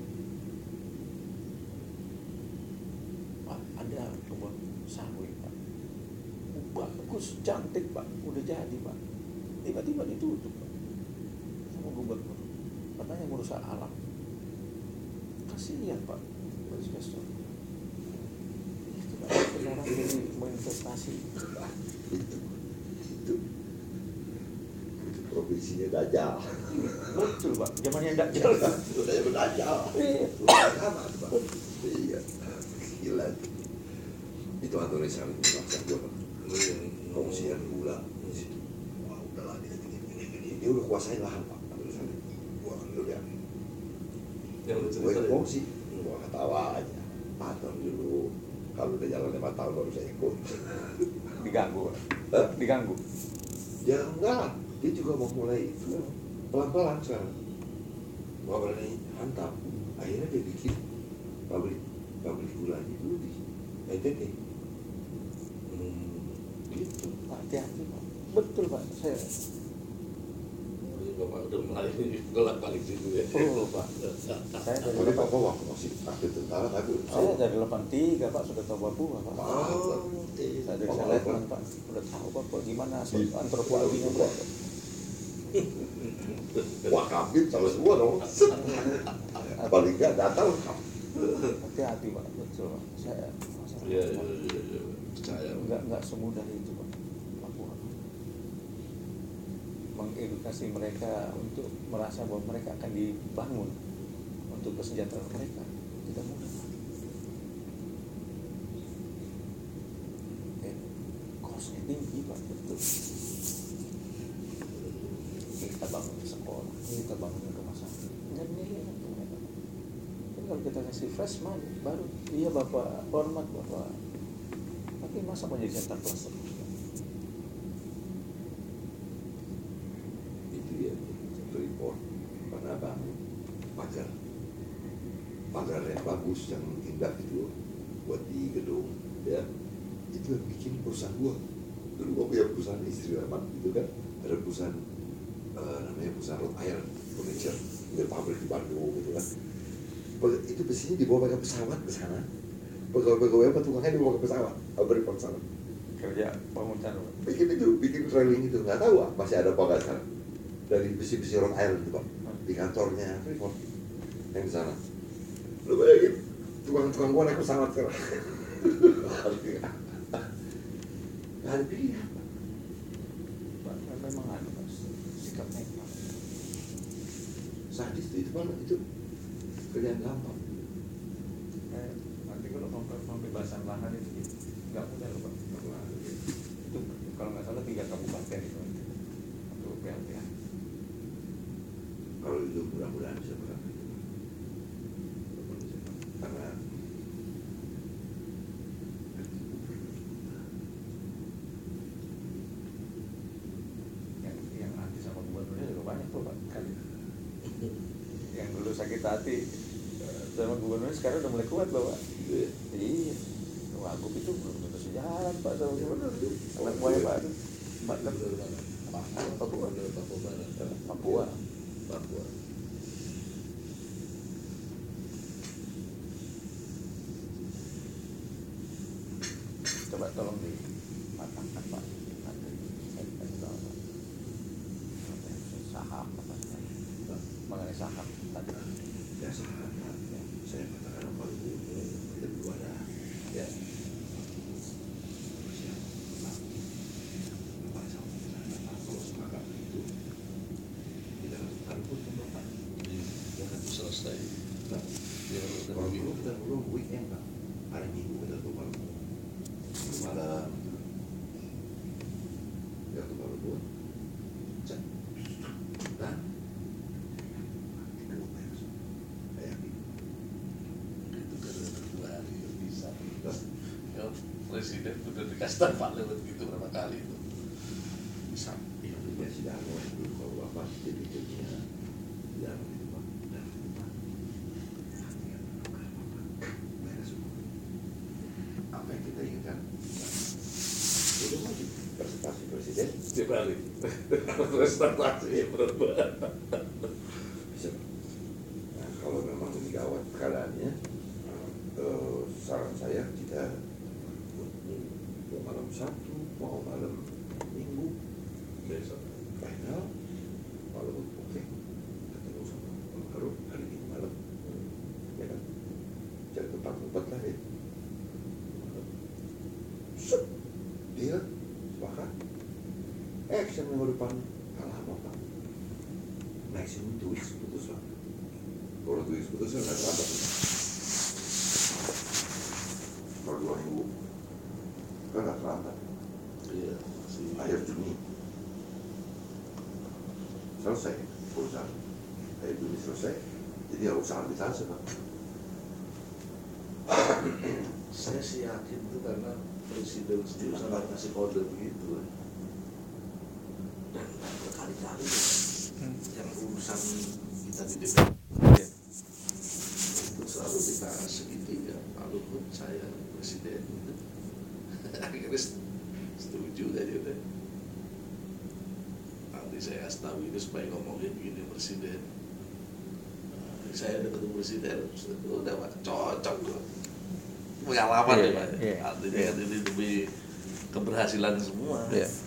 Pak, ada kebun sawit Pak, bagus, cantik Pak, udah jadi Pak, tiba-tiba ditutup Pak sama gubernur, katanya merusak alam. Kasihan Pak buat investor. Itu Pak, sekarang jadi mau investasi. Itu provinsinya Dajjal. Betul Pak, zamannya enggak jalan. Udah Dajjal. Iya. Sama tuh, Pak. Iya. Gila. Itu Antoni Salim maksa gua, Pak. Kongsian gula. Wah, udahlah ini. Dia udah kuasain lahan, Pak. Antoni Salim. Gua kan dulu ya. Yang lu Gue cerita kongsi. Gua ketawa aja. Paton dulu. Kalau udah jalan 5 tahun baru saya ikut. Diganggu Pak. Diganggu. Ya enggak lah. Dia juga mau mulai itu pelan-pelan sekarang. Mau berani hantam. Akhirnya dia bikin pabrik gulanya dulu di NTT. Gitu. Pak, hati-hati Pak. Betul Pak, saya. Bapak udah mulai gelap balik situ ya. Oh Pak, saya dari Tapi Bapak waktu masih aktif tentara tapi Saya dari 83 Pak, sudah tahu Papua Pak. Saya dari Seletman Pak, udah tahu Papua gimana antropologinya Pak. wah kabin sama semua dong. Paling nggak data lengkap. Hati-hati Pak, betul Pak. Saya Iya, percaya. nggak semudah itu Pak. Papua mengedukasi mereka untuk merasa bahwa mereka akan dibangun untuk kesejahteraan mereka tidak mudah. Kosnya tinggi Pak, betul. Kita bangun sekolah, kita bangun rumah sakit, nggak nilai untuk mereka. Tapi kalau kita kasih fresh money, baru iya Bapak hormat Bapak. Tapi masa mau jadi center cluster? Itu ya report pada bangun pagar yang bagus yang indah itu buat di gedung ya, itu yang bikin perusahaan gua. Dulu gua punya perusahaan istri Rahmat itu kan, ada perusahaan namanya perusahaan Rhode Island Furniture, punya pabrik di Bandung gitu kan. Itu besinya dibawa pakai pesawat ke sana, pegawai tukangnya dibawa pakai pesawat, pabrik pesawat. Kerja bangun sana Pak. Bikin railing itu nggak tahu masih ada apa nggak sekarang, dari besi-besi Rhode Island itu Pak, di kantornya Freeport yang di sana. Lu bayangin tukang gua naik pesawat sekarang. Nggak ada pilihan. Memang ada Mas, sikapnya Sadis itu malah itu kerjaan gampang. nanti kalau pembebasan lahan itu nggak mudah loh Pak. Itu kalau nggak salah 3 kabupaten itu untuk PLTA. Kalau itu mudah-mudahan bisa berangkat. Karena yang anti sama gubernurnya juga banyak tuh Pak kali. Yang dulu sakit hati sama gubernurnya sekarang udah mulai kuat loh Pak. Iya, Wagub itu belum tentu sejalan Pak sama gubernur. Anak buahnya Pak. Pak kan Papua. Papua. Coba tolong dimatangkan Pak. Nanti saya kasih tahu Pak. Saham apa mengenai saham tadi. ya sahabat, saya katakan apa itu kita perlu ada ya kalau sepakat itu kita harus bertempat Jangan selesai. nah, kalau dulu kita dulu weekend Pak, hari Minggu kita tuh malam ya tuh baru buat cek dan Itu karena 2 hari bisa. Ya, presiden udah dikasih tahu Pak lewat gitu berapa kali itu. Bisa. itu dia sidang dulu kalau bapak jadi jadinya sidang itu Pak dan Pak beres semua apa yang kita inginkan itu wajib presentasi presiden Setiap hari. Presentasi berapa? bisa. Nah, kalau memang ini gawat keadaannya, saran saya kita mau malam Sabtu, mau malam Minggu, Besok. final, malam oke, ketemu sama Om Karun hari Minggu malam, ya kan, cari tempat lah ya. Set, dia sepakat, action minggu depan, kalah apa? Maximum 2 weeks putus lah. Kalau 2 weeks putus nggak terlambat. Kalau 2 minggu kan nggak terlambat. Iya, masih. Akhir Juni selesai urusan. Akhir Juni selesai. Jadi ya urusan arbitrase Pak. Saya sih yakin itu karena presiden sendiri sangat ngasih kode begitu. Dan berkali-kali yang urusan kita di DPR itu selalu kita segitiga. Pak Luhut, saya presiden gitu. Akhirnya setuju aja deh. Nanti saya kasih tahu ini supaya ngomongin gini presiden. Saya udah ketemu presiden, udah Pak, cocok loh. Pengalaman ya Pak. Artinya kan ini demi keberhasilan semua.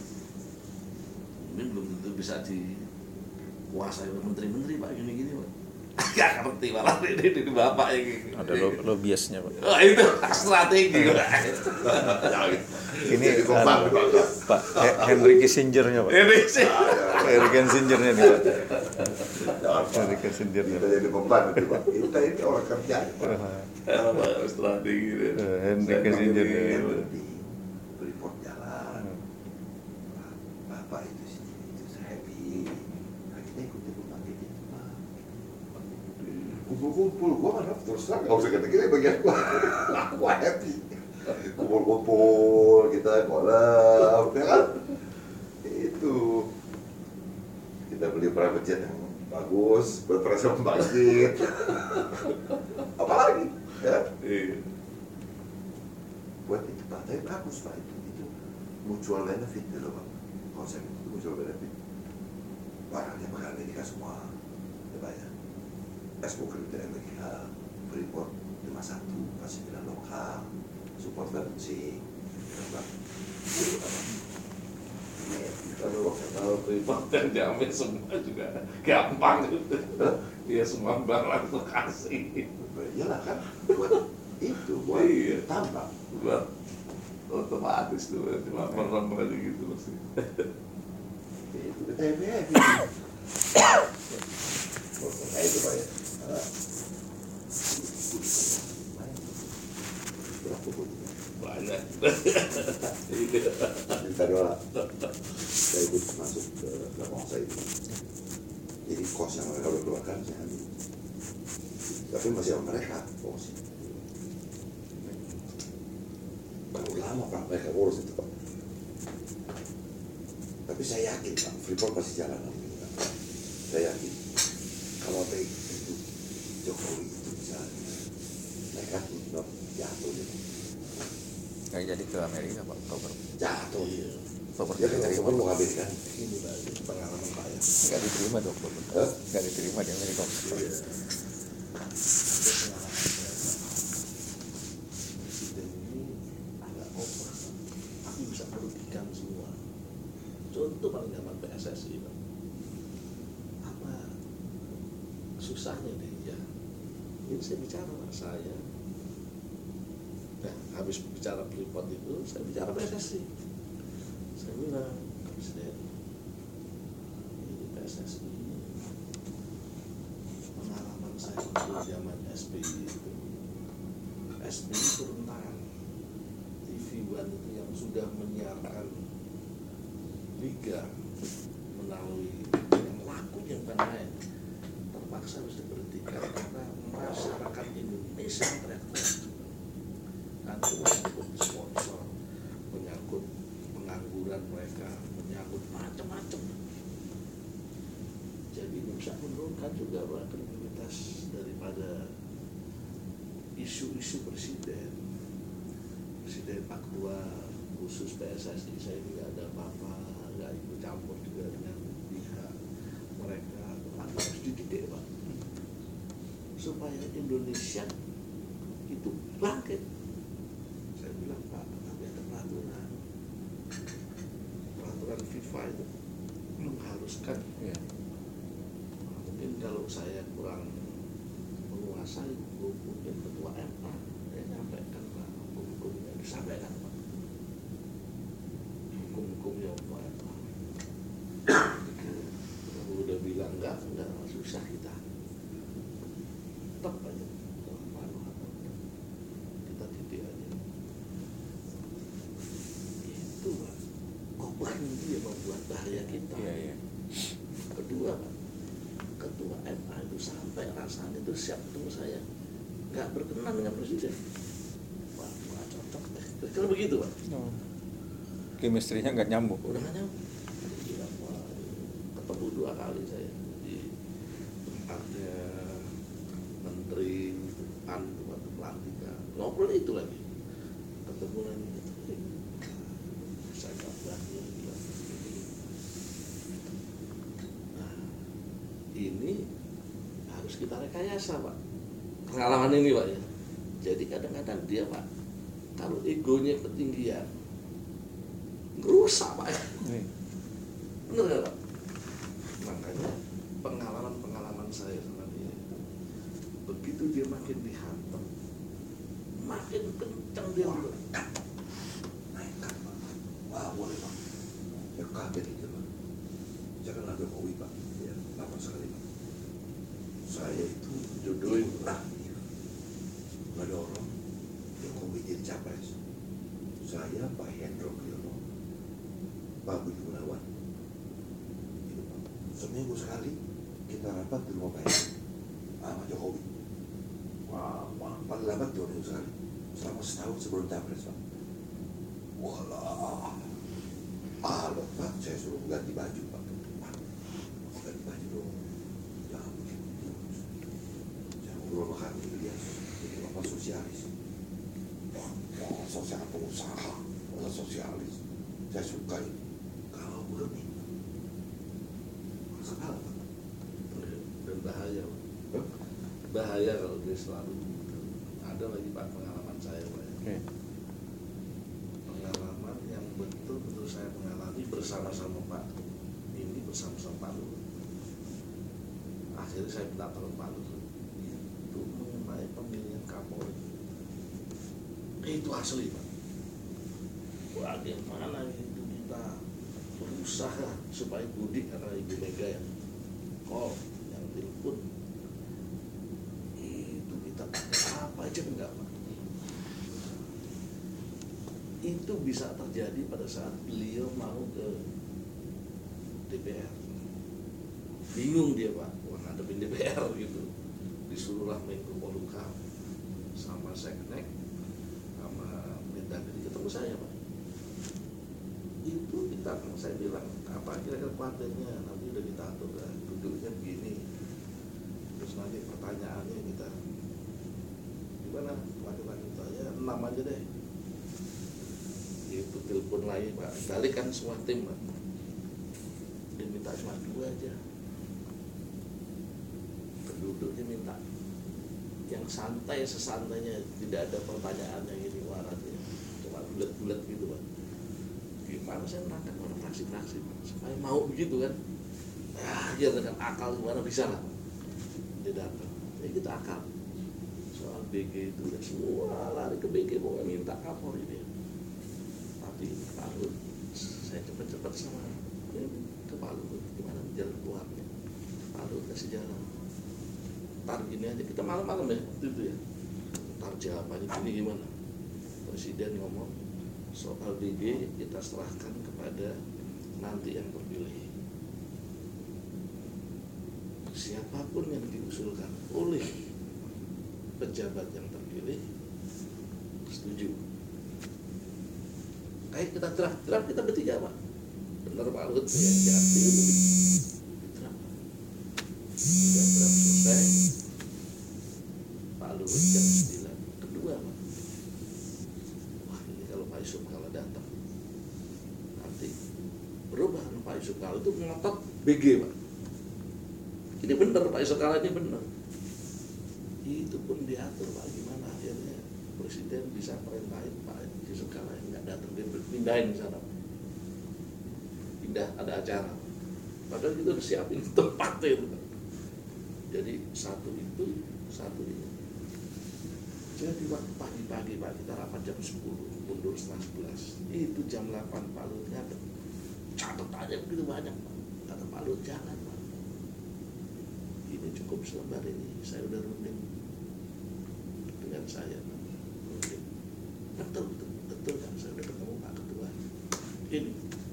Ini belum tentu bisa dikuasai oleh menteri-menteri Pak, gini-gini Pak. Gak ngerti malah ini bapak yang gini. Ada lobbyisnya Pak. Oh itu strategi Pak. Ini jadi kompak Pak Henry Kissingernya Pak. Ini sih. Henry Kissingernya nih Pak. Henry Kissingernya. Kita jadi beban itu Pak. Kita ini orang kerja Pak. Apa strategi ini? Henry Kissingernya. Report jalan. Bapak itu sih itu saya happy. Nah, kita ikut pakai itu Pak. Kumpul-kumpul, gua mana terus terang nggak usah kita bagian gua happy. Kumpul-kumpul kita kolam, ya kan? Itu kita beli private jet yang bagus, berprestasi membangkit. Apalagi, ya? Buat itu Pak, tapi bagus Pak itu mutual benefit dulu Pak. Konsep itu mutual benefit. Barangnya bakal Amerika semua, ya Pak ya. Ekspor ke Amerika, Freeport 51, masih dengan lokal, support balancing, ya Pak. Kalau Freeport yang diambil semua juga gampang gitu. Ya semua barang tuh kasih. Iyalah kan, buat itu buat Iya. tambang. Buat otomatis tuh cuma merem aja gitu sih. Itu TBF. Kayak itu Pak ya. Berapa butuhnya? Banyak. Minta doa. Saya ikut masuk ke Bangsa itu. Jadi kos yang mereka udah keluarkan saya ambil. Tapi masih sama mereka kos. Baru lama Pak mereka urus itu Pak. Tapi saya yakin Pak, Freeport pasti jalan lagi. Saya yakin kalau baik itu Jokowi itu bisa mereka jatuh gitu. Nggak jadi ke Amerika Pak Oktober. Jatuh Iya. Oktober Ya nggak kalau diterima. Oktober mau ngambil kan. Ini lagi pengalaman Pak ya. Nggak diterima di Oktober. Hah? Nggak diterima di Amerika. Iya. Ada pengalaman saya, Pak. Presiden ini agak over, tapi bisa merugikan semua. Contoh paling gampang PSSI, Pak. Apa susahnya dia? Ini saya bicara Pak, saya. Nah, habis bicara Freeport itu, saya bicara PSSI. Saya bilang, Presiden, ini PSSI pengalaman saya dulu zaman SBY itu, SBY turun tangan. TV One itu yang sudah menyiarkan liga melalui yang laku yang main terpaksa harus diberhentikan karena masyarakat Indonesia yang teriak-teriak. Nanti menyangkut sponsor, menyangkut pengangguran mereka, menyangkut macam-macam. Jadi ini bisa menurunkan juga kredibilitas daripada isu-isu presiden. Presiden Aktua khusus PSSI saya ini nggak ada apa-apa, nggak ikut campur juga dengan pihak mereka. Tapi harus dididik Pak, supaya Indonesia itu bangkit. Saya bilang Pak, tapi ada peraturan FIFA itu mengharuskan. Iya. Mungkin kalau saya kurang menguasai hukum, mungkin ketua MA saya nyampaikan Pak, hukum-hukumnya disampaikan Pak, hukum-hukumnya ketua MA. Kalau udah bilang enggak susah kita tetap aja kita titik aja itu Pak. Korban itu yang membuat bahaya kita. Iya, iya. Kedua Pak, ketua MA itu sampai rasanya itu siap ketemu saya, nggak berkenan dengan presiden. Wah, nggak cocok. Kira begitu Pak. Oh. Chemistry-nya nggak nyambung. Udah nggak nyambung. Gila, wah, ketemu 2 kali saya di tempatnya menteri waktu pelantikan. Ngobrol itu lagi. Ketemu lagi. Saya nggak berani bilang begini. Nah, ini harus kita rekayasa Pak, pengalaman ini Pak ya. Jadi kadang-kadang dia Pak, kalau egonya ketinggian rusak Pak ya. Iya. Bener gak Pak? Makanya pengalaman saya sama dia, begitu dia makin dihantam, makin kencang dia dulu. Naikkan Pak. Wah boleh Pak. Ya kaget itu Pak. Jangan ada Jokowi Pak. Ya lama sekali Pak. Saya itu Jodohin nah iya. Mendorong Jokowi jadi capres. Saya Pak Hendro Priyono, Pak Budi Gunawan. Itu Pak. Seminggu sekali kita rapat di rumah Pak Hendro sama Jokowi. Wah, paling lambat 2 minggu sekali. Selama setahun sebelum capres Pak. Walah, Pak, saya suruh ganti baju Pak. Pak, mau ganti baju dong. Jangan begitu. Saya ngobrol sama kami dia jadi bapak sosialis. Wah, sosial pengusaha, sosialis. Saya suka ini. Kalau begini, salah Pak. dan bahaya Pak. Hah? Bahaya kalau dia selalu. Ada lagi Pak pengalaman saya Pak ya. Oke. Pengalaman yang betul-betul saya mengalami bersama-sama Pak ini, bersama-sama Pak Luhut. Akhirnya saya minta tolong Pak Luhut itu mengenai pemilihan Kapolri. Itu asli Pak. Bagaimana itu kita berusaha supaya budi karena Ibu Mega yang call, yang telepon, itu kita apa aja enggak Pak. Itu bisa terjadi pada saat beliau mau ke DPR. Bingung dia Pak, wah ngadepin DPR gitu. Disuruhlah Menko Polhukam sama Seknek sama Mendagri ketemu saya Pak. Itu kita, saya bilang apa kira-kira kuatirnya, nanti udah kita atur lah, duduknya begini. Terus nanti pertanyaannya kita gimana laki-laki kita ya 6 aja deh. Itu telepon lagi Pak, balik kan semua tim Pak. Dia minta cuma 2 aja. Penduduknya minta yang santai, sesantainya, tidak ada pertanyaan yang ini waratnya, cuma bulat-bulat gitu Pak. Gimana saya menangkan orang fraksi-fraksi supaya mau begitu kan? Ya dengan akal gimana bisa lah. Dia datang, ya kita akal. Soal BG itu udah semua lari ke BG mau minta kapor ini. Tapi Pak Luhut, saya cepet-cepet sama ke Pak Luhut, gimana jalan keluarnya. Pak Luhut kasih jalan. Ntar gini aja, kita malam-malam ya waktu itu ya. Ntar jawabannya gini gimana? Presiden ngomong soal BG kita serahkan kepada nanti yang terpilih. Siapapun yang diusulkan oleh pejabat yang terpilih setuju. Kayak kita draft kita bertiga Pak. Benar Pak Luhut ya, jadi itu draft. Sudah draft selesai. Pak Luhut jam 9 kedua Pak. Wah ini kalau Pak Yusuf Kala datang nanti berubah. Pak Yusuf Kala itu ngotot BG Pak. Ini benar Pak Yusuf Kala ini benar. Itu pun diatur Pak, gimana akhirnya Presiden bisa perintahin Pak Yusuf Kala yang nggak datang, dia pindahin ke sana. Pindah ada acara. Padahal kita udah siapin tempatnya itu Pak. Jadi satu itu, satu ini. Jadi waktu pagi-pagi Pak, kita rapat jam 10, mundur setengah 11. Itu jam 8 Pak Luhut ngadep. Catat aja begitu banyak Pak. Kata Pak Luhut jangan Pak. Ini cukup selembar ini, saya udah runding dengan saya Pak. Runding. Betul kan, saya udah ketemu Pak Ketua. Ini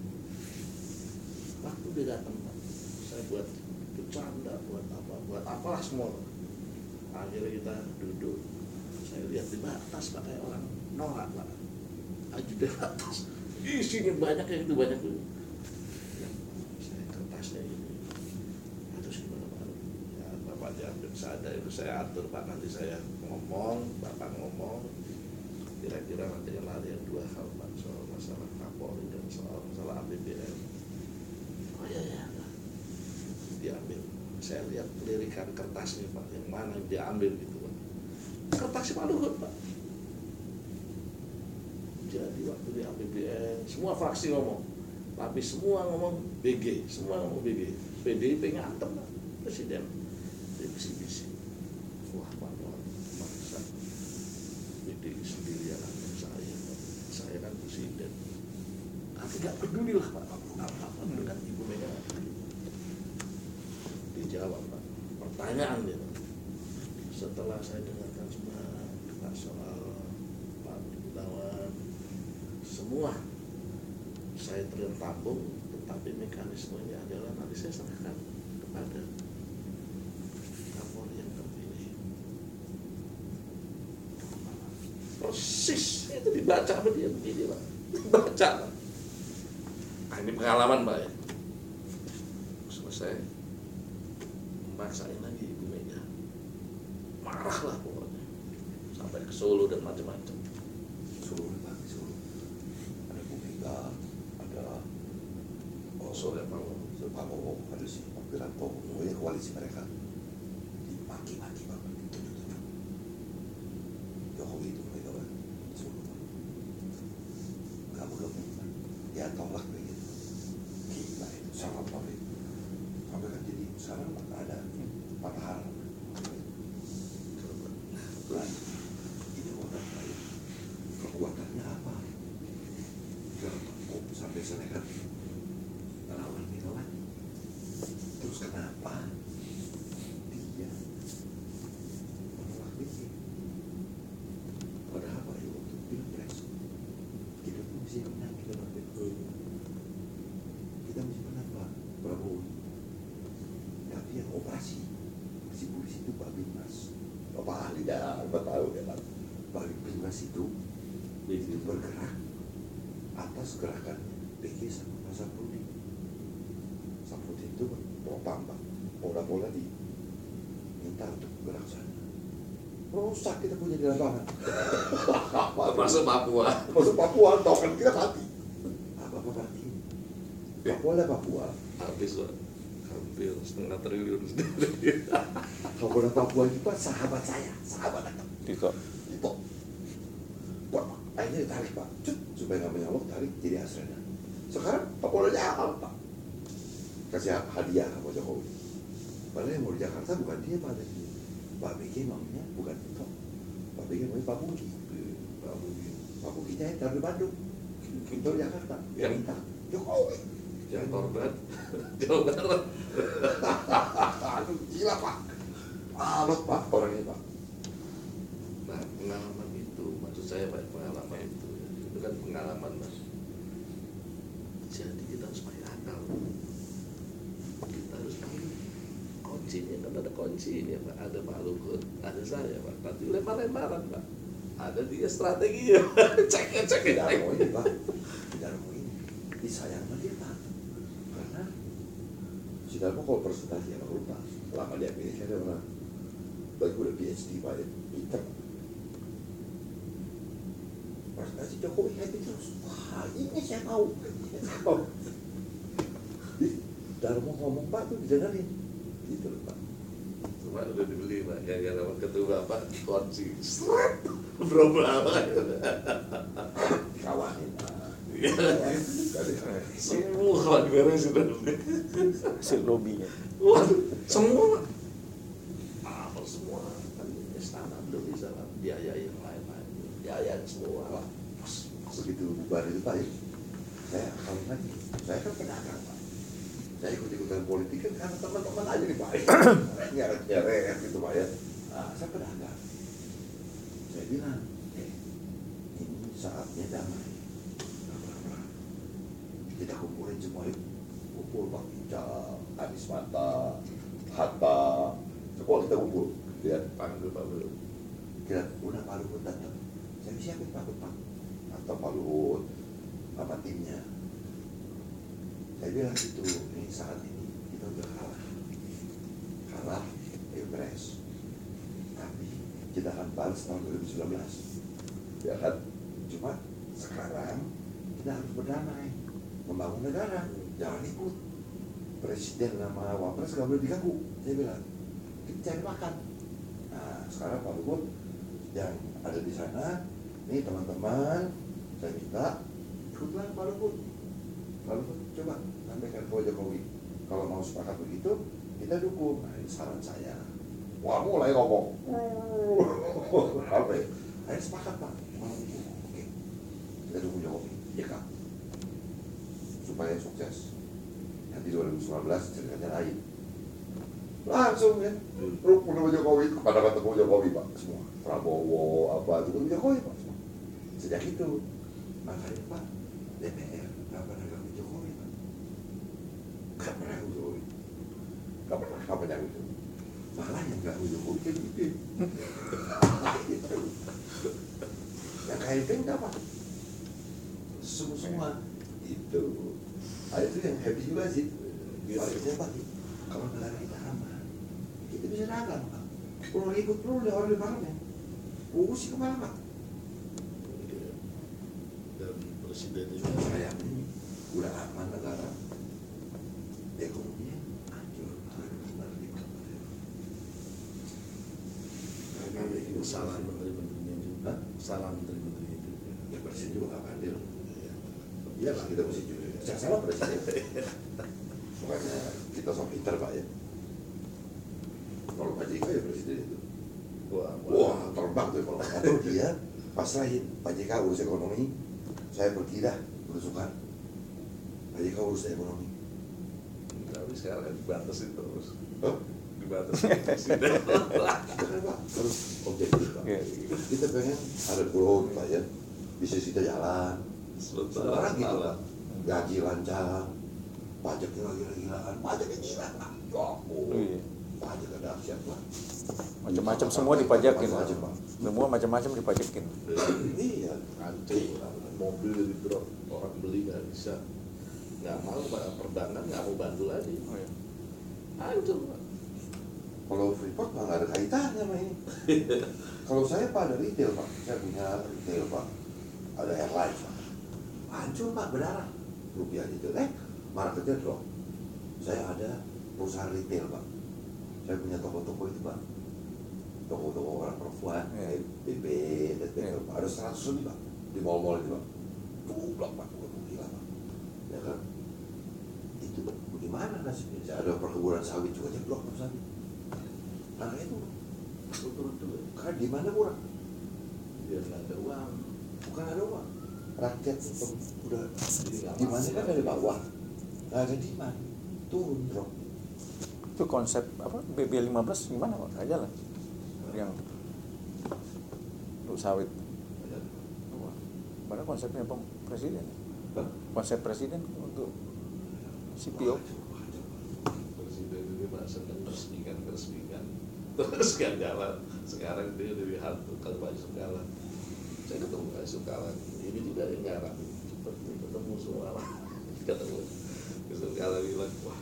waktu dia datang Pak, saya buat bercanda, buat apalah semua Pak. Akhirnya kita duduk, saya lihat di batas Pak, kayak orang norak Pak. Ajudan batas, isinya banyak kayak gitu, banyak tuh. Saya kertasnya ini, terus gimana Pak? Ya Bapak diambil saja, itu saya atur Pak, nanti saya ngomong, Bapak ngomong. Kira-kira nanti yang lari yang 2 hal Pak, soal masalah Kapolri dan soal masalah APBN. Oh ya, diambil. Saya lihat lirikan kertas nih Pak, yang mana yang diambil gitu Pak. Kertasnya Pak Luhut Pak. Jadi waktu di APBN, semua fraksi ngomong, tapi semua ngomong BG, semua ngomong BG. PDIP ngantem Pak, Presiden. Dia bisik-bisik. Wah Pak, masa BDI sendirian saya kan Presiden. Tapi gak peduli lah Pak, apa dengan Ibu Mega. Dijawab Pak, pertanyaan dia Pak. Setelah saya dengarkan semua Pak soal Pak Gunawan, semua saya tampung, tetapi mekanismenya adalah nanti saya serahkan kepada Kapolri yang terpilih. Persis itu dibaca sama dia begini Pak, dibaca Pak. Nah, ini pengalaman Pak ya. Selesai, maksain lagi Ibu Mega, marah lah pokoknya, sampai ke Solo dan macam-macam. Solo. Ada Bu Mega, ada Surya Palowo, ada si Pak Wiranto, ya koalisi mereka dimaki-maki Bapak, ditunjuk-tunjuk. Jokowi itu mereka Pak, Solo. Gak bergabung, ya tolak kayak gitu. Gila itu, sangat pabrik. Sampai kan jadi sekarang ada patahan. Nah, ini orang lain. sana kan lawan Megawati. Terus kenapa dia menolak BG? Padahal Pak waktu Pilpres kita tuh mesti menang, kita mesti menang Pak Prabowo. Tapi yang operasi si polisi itu Pak Bimas, Bapak ahli dah, Bapak tahu ya Pak. Pak Bimas itu bergerak atas gerakan PG sama Pak Sapudi. Sapudi itu propam Pak, pola-pola diminta untuk gerak sana. Rusak kita punya di lapangan. Masuk Papua, tau kan kita mati. Apa mati? Papua. Habis Pak, hampir 0,5 triliun. Papua itu Pak sahabat saya, sahabat Tito. Wah, akhirnya ditarik Pak, supaya nggak menyalok, tarik jadi Asrena. Sekarang Papua jalan Pak, kasih hadiah sama Jokowi. Padahal yang mau di Jakarta bukan dia Pak, Pak BG maunya bukan itu. Pak BG maunya Pak Buki. Pak Bukinya yang dari Bandung, itu di Jakarta. Yang minta Jokowi. Yang korban Jawa Barat. Aduh, gila Pak. Alot Pak orangnya Pak. Nah, pengalaman itu, maksud saya Pak, pengalaman itu kan pengalaman Mas. Jadi kita harus pakai akal. Kita harus pakai kuncinya, kan ada kuncinya Pak. Ada Pak Luhut, ada saya Pak. Nanti lempar-lemparan Pak. Ada 3 strateginya. Cek. Tidak mau ini Pak. Tidak mau ini. Disayang sama dia Pak. Karena si Darmo kalau presentasi yang lupa. Lama dia Amerika dia pernah. Bagi udah PhD Pak ya. Pinter. Presentasi Jokowi happy terus. Wah ini saya tahu. Darmo ngomong Pak tuh didengarin. Gitu loh Pak. Cuma udah dibeli Pak, gara-gara ketua Bapak kunci. Berapa? Kawanin. Semua kawan beres itu. Hasil lobbynya. Waduh, semua. Apa semua? Kan istana belum bisa lah. Biaya yang lain-lain. Biaya semua. Begitu bubar itu Pak ya. Saya kalau lagi. Saya kan pedagang Pak. Saya ikut-ikutan politik kan karena teman-teman aja nih Pak. Nyeret gitu Pak ya. Nah, saya pedagang. Saya bilang, ini saatnya damai. Kita kumpulin semua itu. Kumpul Pak Ical, Anies Mata, Hatta, semua kita kumpul. Lihat, Panggil Pak Luhut. kita udah Pak Luhut datang. Saya siapin Pak atau Pak Luhut sama timnya. Saya bilang gitu, ini saat ini kita udah kalah Pilpres, tapi kita akan balas tahun 2019, ya kan? Cuma sekarang kita harus berdamai, membangun negara, jangan ikut presiden sama wapres gak boleh diganggu. Saya bilang kita cari makan. Nah sekarang Pak Luhut yang ada di sana, nih teman-teman, saya minta ikutlah Pak Luhut. Lalu coba sampaikan ke Jokowi, kalau mau sepakat begitu, kita dukung. Nah ini saran saya. Wah mulai ngomong. Apa ya? Ayo sepakat Pak. Oke. Kita dukung Jokowi. Ya Kak. Supaya sukses. Nanti 2019 ceritanya lain. Langsung kan. Rukun sama Jokowi. Kepada ketemu Jokowi Pak. Semua. Prabowo apa itu ketemu Jokowi Pak. Semua. Sejak itu makanya Pak DPR nggak pernah ganggu Jokowi Pak. Nggak pernah ganggu Jokowi. Nggak pernah ganggu Jokowi. Malah yang ganggu Jokowi kan gitu. Yang KLP nggak Pak. Semua itu. Nah, itu yang happy juga sih. Harusnya Pak, kalau negara kita aman, kita bisa dagang Pak. Kalau ikut perlu di orang di parlemen, urus kemana Pak? Dan presiden juga. Sayang ini udah aman negara, ekonominya hancur. Ini salah menteri-menterinya juga. Hah? Salah menteri-menterinya juga. Ya presiden juga nggak adil. Iya lah kita mesti jujur. Jangan salah presiden. Makanya kita sok pintar Pak ya. Kalau Pak JK ya presiden itu. Wah terbang tuh kalau ngatur dia pasrahin Pak JK urus ekonomi. Saya pergi dah berusukan. kau urus ekonomi. Tapi sekarang dibatasi terus. Hah? Dibatasi presiden. Karena Pak harus objektif Pak. Iya. Kita pengen ada growth Pak ya, bisnis kita jalan. Sekarang gitu Pak, gaji lancar, pajaknya lagi gila-gilaan, pajaknya gila Pak. Ya ampun, Iya. pajak ada dahsyat Pak. Macam-macam semua dipajakin. Macam-macam Pak. Semua macam-macam dipajakin. Iya, Antri mobil di drop orang beli nggak bisa, nggak mau Pak, perbankan nggak mau bantu lagi. Oh, iya. Hancur Pak. kalau Freeport Pak nggak ada kaitannya sama ini. Kalau saya Pak ada retail Pak, saya punya retail Pak, ada airline Pak. Hancur Pak, berdarah. Rupiah itu, marketnya drop. Saya ada perusahaan retail Pak. Saya punya toko-toko itu Pak. Toko-toko orang perempuan, Iya. BB, dan Iya. Pak. Ada 100 lebih Pak. Di mall-mall itu Pak. Tublak Pak, gila Pak. Ya kan? Itu bagaimana nasibnya? Saya ada perkebunan sawit juga jeblok Pak sawit. Karena itu Betul-betul. karena di mana kurang? Biar nggak ada uang. Bukan ada uang. Rakyat itu udah Jadi nggak di mana mampu kan lagi. dari bawah. Nggak ada demand. Turun drop. Itu konsep apa BB15 gimana Pak? Nggak jalan. Yang untuk sawit. Wah, padahal konsepnya presiden. Hah? Konsep presiden untuk CPO. Presiden ini Pak senang meresmikan, terus nggak jalan. Sekarang dia dari hantu kalau Pak Yusuf Kalla. Saya ketemu Pak Yusuf Kalla, ini juga yang ngarang. Seperti ketemu semua lah. Ketemu Yusuf Kalla bilang, wah,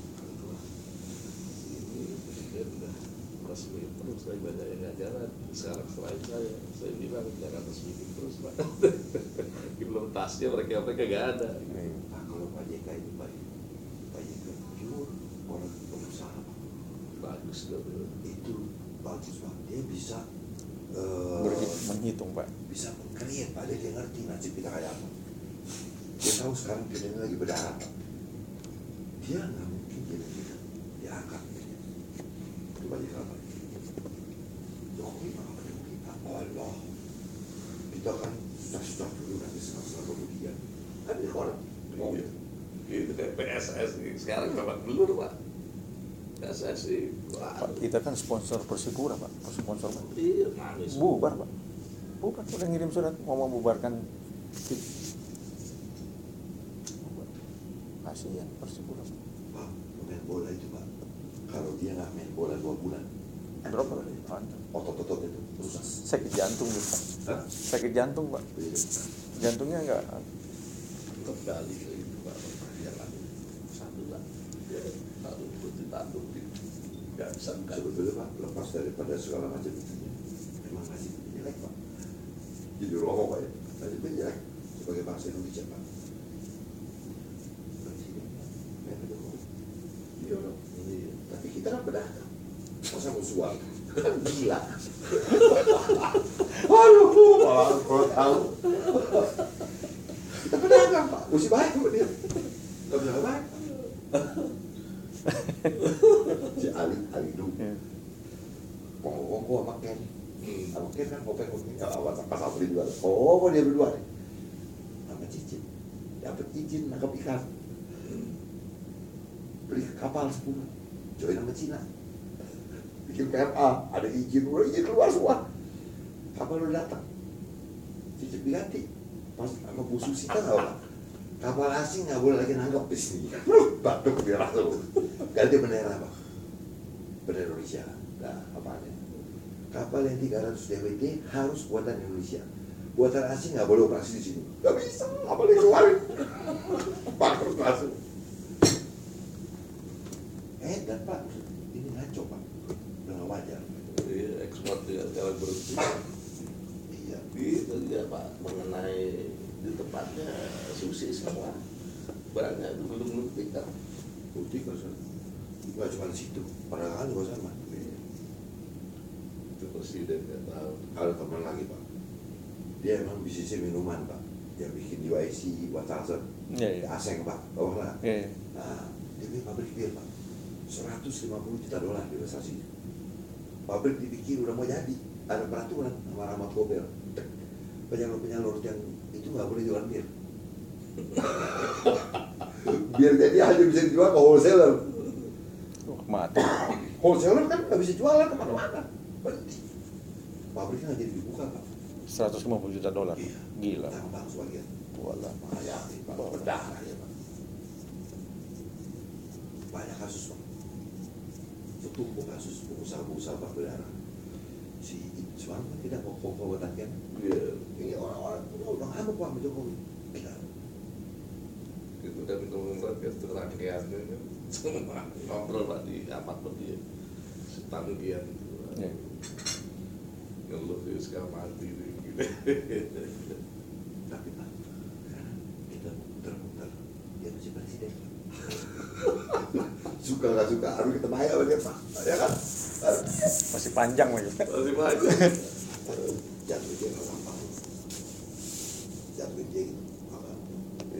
ini presiden udah resmi terus, lagi banyak yang nggak jalan. Sekarang selain saya bilang jangan resmikan terus Pak. Implementasinya mereka nggak ada. Nah, kalau Pak JK ini baik. Pak JK pure orang pengusaha Pak. Bagus gitu. Itu bagus Pak. Dia bisa Menghitung Pak. bisa meng-create Pak. Dia ngerti nasib kita kayak apa. Dia tahu sekarang kita ini lagi berdarah Pak. Dia nggak mungkin jadi kita diangkat. Itu Pak JK Pak. Jokowi Pak, kita Allah. Kita kan susah dulu nanti setelah kemudian. Kan dia orang. Iya. Gitu kayak PSSI sekarang babak belur Pak. PSSI, wah, Pak, kita kan sponsor Persipura Pak. Sponsor Pak. iya manis. Bubar Pak. Bubar udah ngirim surat mau membubarkan. Bubar. Kasihan Persipura Pak. Pak, pemain bola itu Pak. Kalau dia nggak main bola 2 bulan, Drop Pak. otot-otot itu rusak. Sakit jantung gitu Pak. Hah? Sakit jantung Pak. Iya. Jantungnya enggak. Kembali ke itu Pak, jalan satu lah. Lalu putih tanduk nggak bisa enggak. Sebetulnya Pak, lepas daripada segala macam itu, memang nasib jelek Pak. Jadi rohok Pak ya, nasibnya jelek sebagai bangsa Indonesia Pak. Presiden, memang Jokowi. Iya dong. Iya. Tapi kita kan pedagang. Masa musuhan? Kan gila. Aduh, malah kalau tahu. Kita pedagang Pak, mesti baik sama dia. Gak bisa baik. Si Ali dulu. Ya. Kongko sama Ken. Sama Ken kan kopeng-kopeng. Kalau pas Apri juga. Oh, dia berdua nih. Sama Cicin. Dapat izin nangkap ikan. Beli kapal 10. Join sama Cina. Bikin PMA. Ada izin keluar semua. Kapal udah datang. Cicin diganti. Pas sama Bu Susi kan nggak, kapal asing nggak boleh lagi nanggap di sini. Batuk dia langsung. Ganti bendera Pak. Bendera Indonesia. Nah, apaan ya? Kapal yang 300 DWT harus buatan Indonesia. Buatan asing nggak boleh operasi di sini. Nggak bisa. Kapal yang keluarin. Batuk langsung. Dan Pak, ini ngaco Pak. Udah nggak wajar. Iya, ekspor dia sekarang berhenti. Iya. Itu dia Pak, mengenai di tempatnya susi semua. Barangnya itu belum membuktikan. Bukti kalau sana. Nggak cuma di situ. Perdagangan juga sama. Itu presiden nggak tahu. Ada teman lagi Pak. Dia emang bisnisnya minuman Pak. Dia bikin di YC buat salsa. Iya, iya. Aseng Pak. Tahu lah. Iya. Nah, dia bikin pabrik bir Pak. $150 juta investasi. Pabrik dibikin udah mau jadi. Ada peraturan sama Rahmat Gobel. Penyalur-penyalur yang itu nggak boleh jualan bir. Biar jadi hanya bisa dijual ke wholesaler. Mati. Wholesaler kan nggak bisa jualan kemana-mana. Berhenti. Pabriknya nggak jadi dibuka Pak. $150 juta. Iya. Gila. Tambah sebagian. Walah. Hayati Pak. Berdarah ya Pak. Banyak kasus Pak. Setumpuk kasus pengusaha-pengusaha Pak berdarah. Si Iswan kan tidak mau kokotan kan? Iya. Ini orang-orang udah ngamuk Pak sama Jokowi. Tidak. Gitu kan kemudian ke rangkaian kan semua ngobrol Pak di apartemen dia setanggian Ya. ngeluh dia sekarang mati gitu. Tapi Pak, sekarang kita muter-muter, dia masih presiden. Suka nggak suka, harus kita bayar sama dia Pak, ya kan? Masih panjang lagi. Masih banyak. Jatuh dia nggak gampang. Jatuh dia gitu, nggak gampang.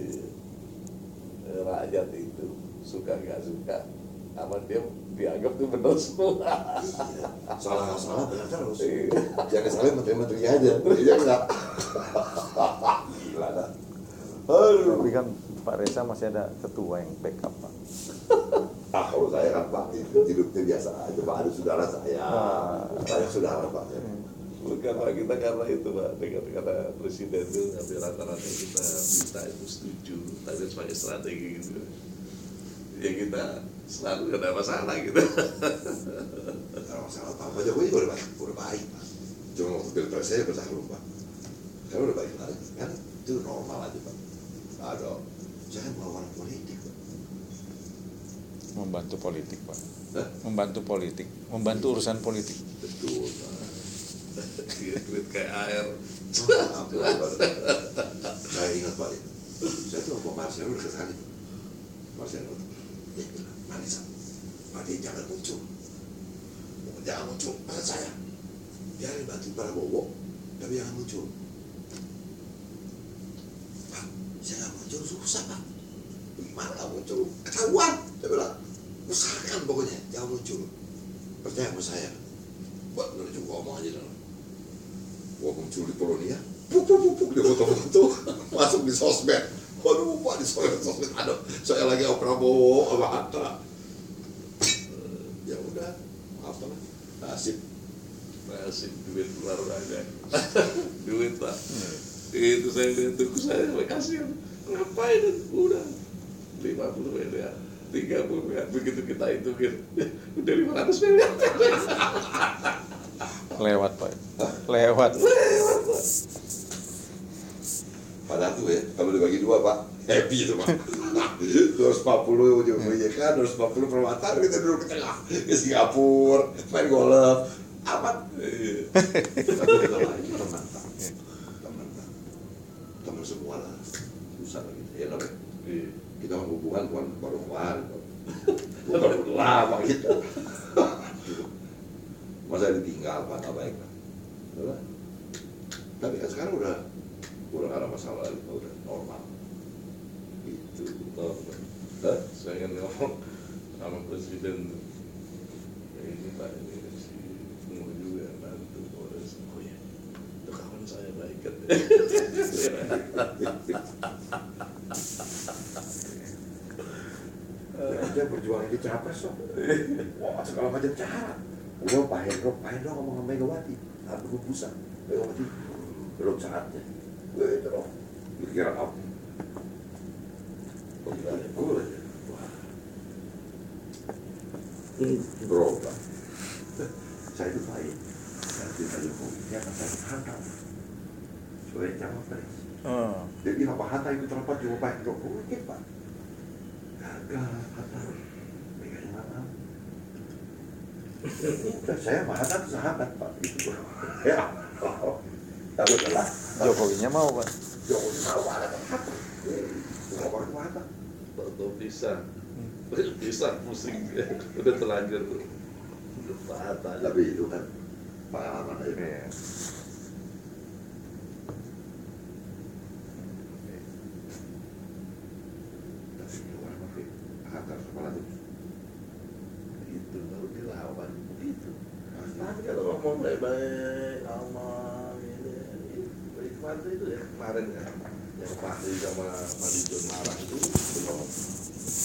Rakyat itu suka nggak suka sama dia dianggap tuh benar semua. Iya, salah nggak salah benar terus. Iya. Jangan salah menteri-menteri aja, iya nggak? Gila dah. Aduh. Tapi kan Pak Reza masih ada ketua yang backup Pak. Kalau saya kan Pak hidupnya biasa aja Pak, ada saudara saya. Banyak saudara Pak. Bukan Pak, kita karena itu Pak, karena presiden itu hampir rata-rata kita minta itu setuju, tapi sebagai strategi gitu. Ya kita selalu gak ada masalah gitu. Kalau masalah Pak Jokowi juga udah baik Pak. Cuma waktu pilpres saya bersalah Pak. Karena udah baik lagi kan, itu normal aja Pak. Ada, saya melawan politik Pak. Membantu politik Pak. Hah? Membantu politik, membantu urusan politik. Betul Pak. Duit kayak air. Saya ingat Pak, saya tuh Pak Marcelo udah kesana. Marcelo, dia bilang, Marisa, Pak dia jangan muncul. Jangan muncul, pada saya. Biarin bantu Prabowo, tapi jangan muncul. Pak, saya nggak muncul susah Pak. Gimana nggak muncul? Ketahuan. Saya bilang, usahakan pokoknya, jangan muncul. Percaya sama saya. Bener juga ngomong aja dong. Gua muncul di Polonia, puk, dia foto-foto, masuk di sosmed. Waduh, Pak, di sosmed ada. Saya lagi sama Prabowo, sama Hatta. Ya udah, maaf lah, nasib. Nasib duit keluar banyak. Duit Pak. Itu saya lihat tuh saya kasih ngapain udah 50 miliar 30 miliar begitu kita hitungin udah 500 miliar. Lewat Pak. Lewat. Padahal tuh ya, kalau dibagi dua Pak, happy itu Pak. 240 ujung-ujungnya kan, 240 permata, kita duduk ke tengah, ke Singapura, main golf, aman. Tapi kita lagi teman Pak, teman semua lah, susah lagi, ya kan? Kita hubungan bukan baru kemarin, bukan lama kita. Masa ditinggal Pak, tak baik Pak. Tapi kan sekarang udah gak ada masalah, udah normal. Itu normal. Saya ingin ngomong sama presiden ini Pak, ini si semua juga bantu Polres. Oh ya, itu kawan saya baik kan. Dia berjuang di capres loh. Wah, segala macam cara. Udah Pak Hendro ngomong sama Megawati, aku bubusan. Megawati belum saatnya. Itu loh, pikiran apa? Gue aja. Wah. Berubah. Saya itu baik. Nanti Pak Jokowi, dia akan saya hantar. Sebagai cawapres. Jadi apa Hatta itu terlepas di Pak Hendro? Mungkin Pak. Gagal Hatta. Meganya mana? Saya sama Hatta itu sahabat Pak. Gitu. Ya. Tapi adalah Jokowinya mau Pak. Jokowi mau ada Hatta. Orang tua Hatta. Baru bisa pusing udah terlanjur tuh. Udah patah. Tapi itu kan pengalaman aja. Iya. Tapi itu orang mati. Hatta kepala itu. Itu baru dilawan begitu. Tapi kalau ngomong baik-baik, aman, ini kemarin itu ya kemarin kan yang Pak Ri sama Madi John marah itu belum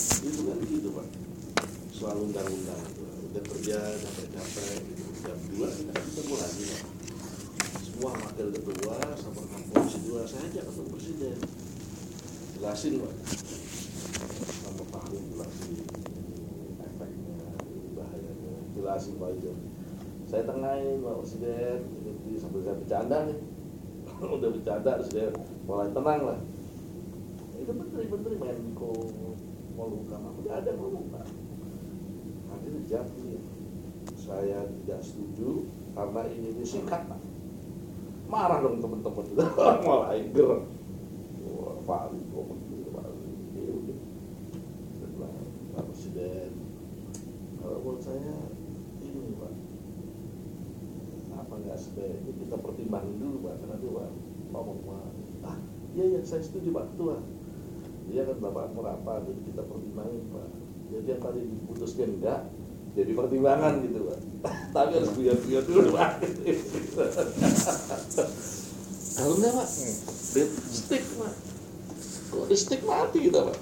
undang-undang itu. Udah kerja capek-capek gitu. Jam 2 kita ketemu lagi Pak. Semua wakil ketua sama komisi 2 saya ajak ketemu presiden. Jelasin Pak. Sama Pak Ali jelasin efeknya, bahayanya. Jelasin Pak itu. Saya tengahin Pak Presiden, jadi sambil saya bercanda nih. Udah bercanda sudah mulai tenang lah. Itu menteri-menteri Menko Polhukam udah ada ngomong Pak. Nanti dijawab nih. Saya tidak setuju karena ini disikat Pak. Marah dong teman-teman itu. Mulai gereng. Wah, Pak Ali ngomong gitu Pak Ali. Pak Presiden, kalau menurut saya ini Pak, apa nggak sebaiknya kita pertimbangin dulu Pak, karena dia Pak ngomong Pak, iya saya setuju Pak Ketua, dia kan Bapak merapat, jadi kita pertimbangin Pak, jadi yang tadi diputuskan enggak jadi pertimbangan gitu Pak. Tapi harus biar dulu Pak. Kalau enggak Pak, dia stick Pak, kalau di stick mati kita Pak.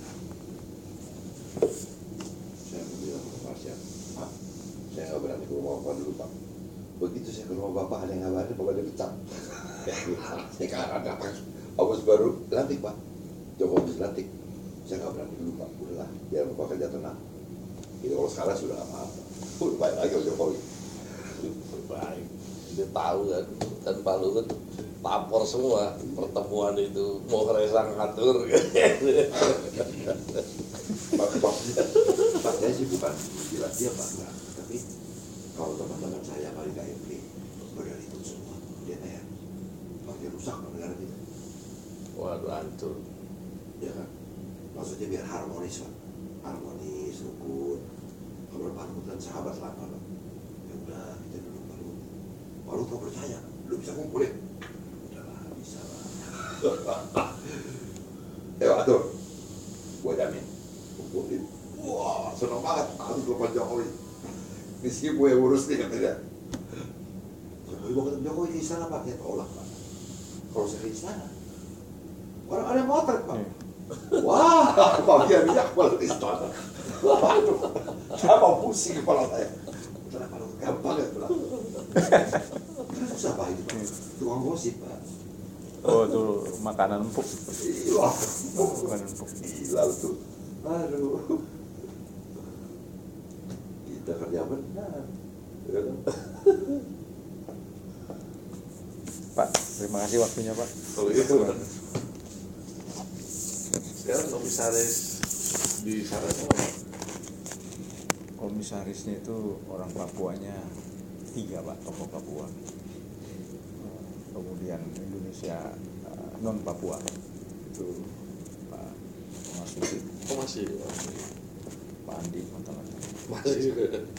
Saya bilang Mas ya, Pak, saya nggak berani ke rumah Bapak dulu Pak. Begitu saya ke rumah Bapak ada yang ngabarin Bapak dia pecat. Sekarang ada Awas baru lantik Pak, Jokowi lantik. Saya nggak berani dulu Pak, udahlah biar Bapak kerja tenang. Itu kalau sekarang sudah nggak apa-apa, udah baik lagi Jokowi. Baik, dia tahu kan Pak Luhut tapor semua pertemuan itu mau resang ngatur. Pak saya sih bukan bilang dia Pak, enggak. Tapi kalau teman-teman saya balik ke KMP udah ribut semua, dia tanya, Pak dia rusak negara kita. Waduh hancur. Ya kan, maksudnya biar harmonis Pak, harmonis, rukun. Kalau Pak Luhut kan sahabat lama Pak. Ya udah kita dulu Pak Luhut mau percaya, lu bisa kumpulin. Udahlah bisa lah. Atur, gua jamin kumpulin. Wah senang banget, aku telepon Jokowi. Misi gue urus nih katanya. Jokowi mau ketemu Jokowi di istana Pak, ya tolak Pak. Kalau saya di istana, orang ada yang motret Pak. Wah, bagiannya kepala di istana. Waduh, siapa pusing kepala saya. Kenapa lu gampang ya Pak? Susah Pak itu Pak, tukang gosip Pak. Oh itu makanan empuk. Iya, Makanan empuk. gila tuh. Aduh. Kita kerja benar. Ya kan? Pak, terima kasih waktunya Pak. Kalau itu kan. Sekarang komisaris di sana semua. Komisarisnya itu orang Papuanya 3 Pak, tokoh Papua. Kemudian Indonesia non Papua itu Pak Masuki, Masih. Pak Andi mantan-mantan. Masih.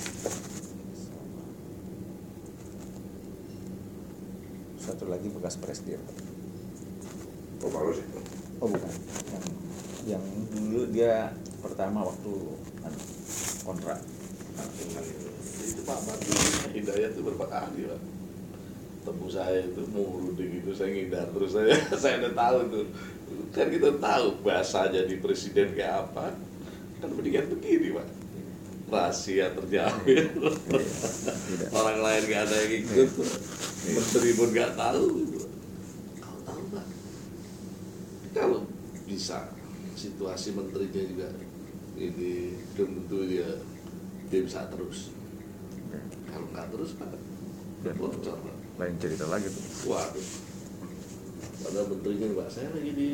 Satu lagi bekas presdir. Oh bagus sih. Oh bukan, yang dulu dia pertama waktu kontrak. Itu Pak Badu Hidayat itu berapa kali Pak temu saya itu mulu gitu, saya ngindar terus saya udah tahu tuh kan, kita tahu bahasa jadi presiden kayak apa kan, mendingan begini Pak, rahasia terjamin. Orang lain nggak ada yang ikut, menteri pun nggak tahu gitu. Kalau tahu Pak, kalau bisa situasi menterinya juga ini belum tentu dia bisa terus. Kalau nggak terus Pak, bocor Pak. Lain cerita lagi tuh. Waduh. Padahal menterinya Pak, saya lagi di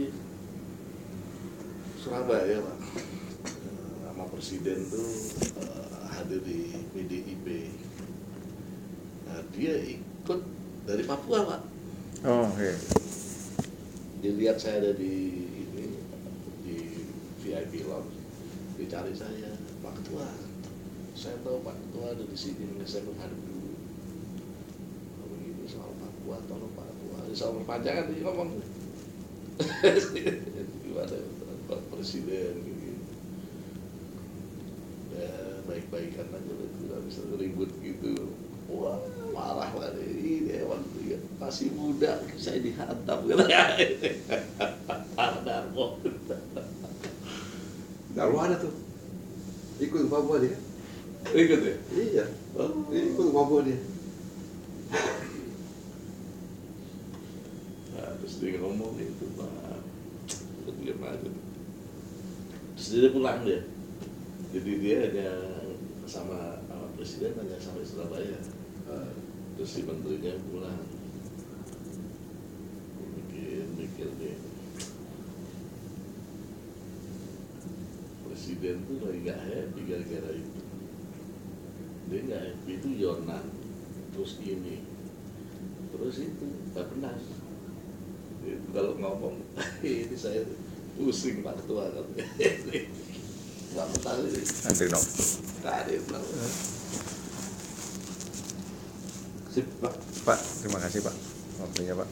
Surabaya Pak. Sama presiden tuh hadir di PDIP. Nah, dia ikut dari Papua Pak. Oh oke. Dia lihat saya ada di ini di VIP lounge. Dia cari saya, Pak Ketua. Saya tahu Pak Ketua ada di sini, saya menghadap dulu. Begini soal Papua, tolong Papua. Soal perpanjangan dia ngomong. Gimana Pak Presiden gitu. Ya baik-baikan aja, tidak bisa ribut gitu. Wah marah Pak, ini emang masih muda, saya dihantam gitu. Lalu ada tuh ikut Papua dia. Ikut ya? Iya. Oh. Ikut ngobrol dia. Nah, terus dia ngomong itu Pak, diam aja. Terus dia pulang dia. Jadi dia hanya sama presiden hanya sampai Surabaya. Terus si menterinya pulang. Mikir dia. Presiden tuh lagi gak happy gara-gara itu. Dia gak happy itu Yonan, terus ini, terus itu gak pernah. Itu kalau ngomong, ini saya pusing Pak Ketua kan. Gak pernah ini. Andri no. Gak ada yang pernah. Sip, Pak. Pak, terima kasih Pak waktunya Pak.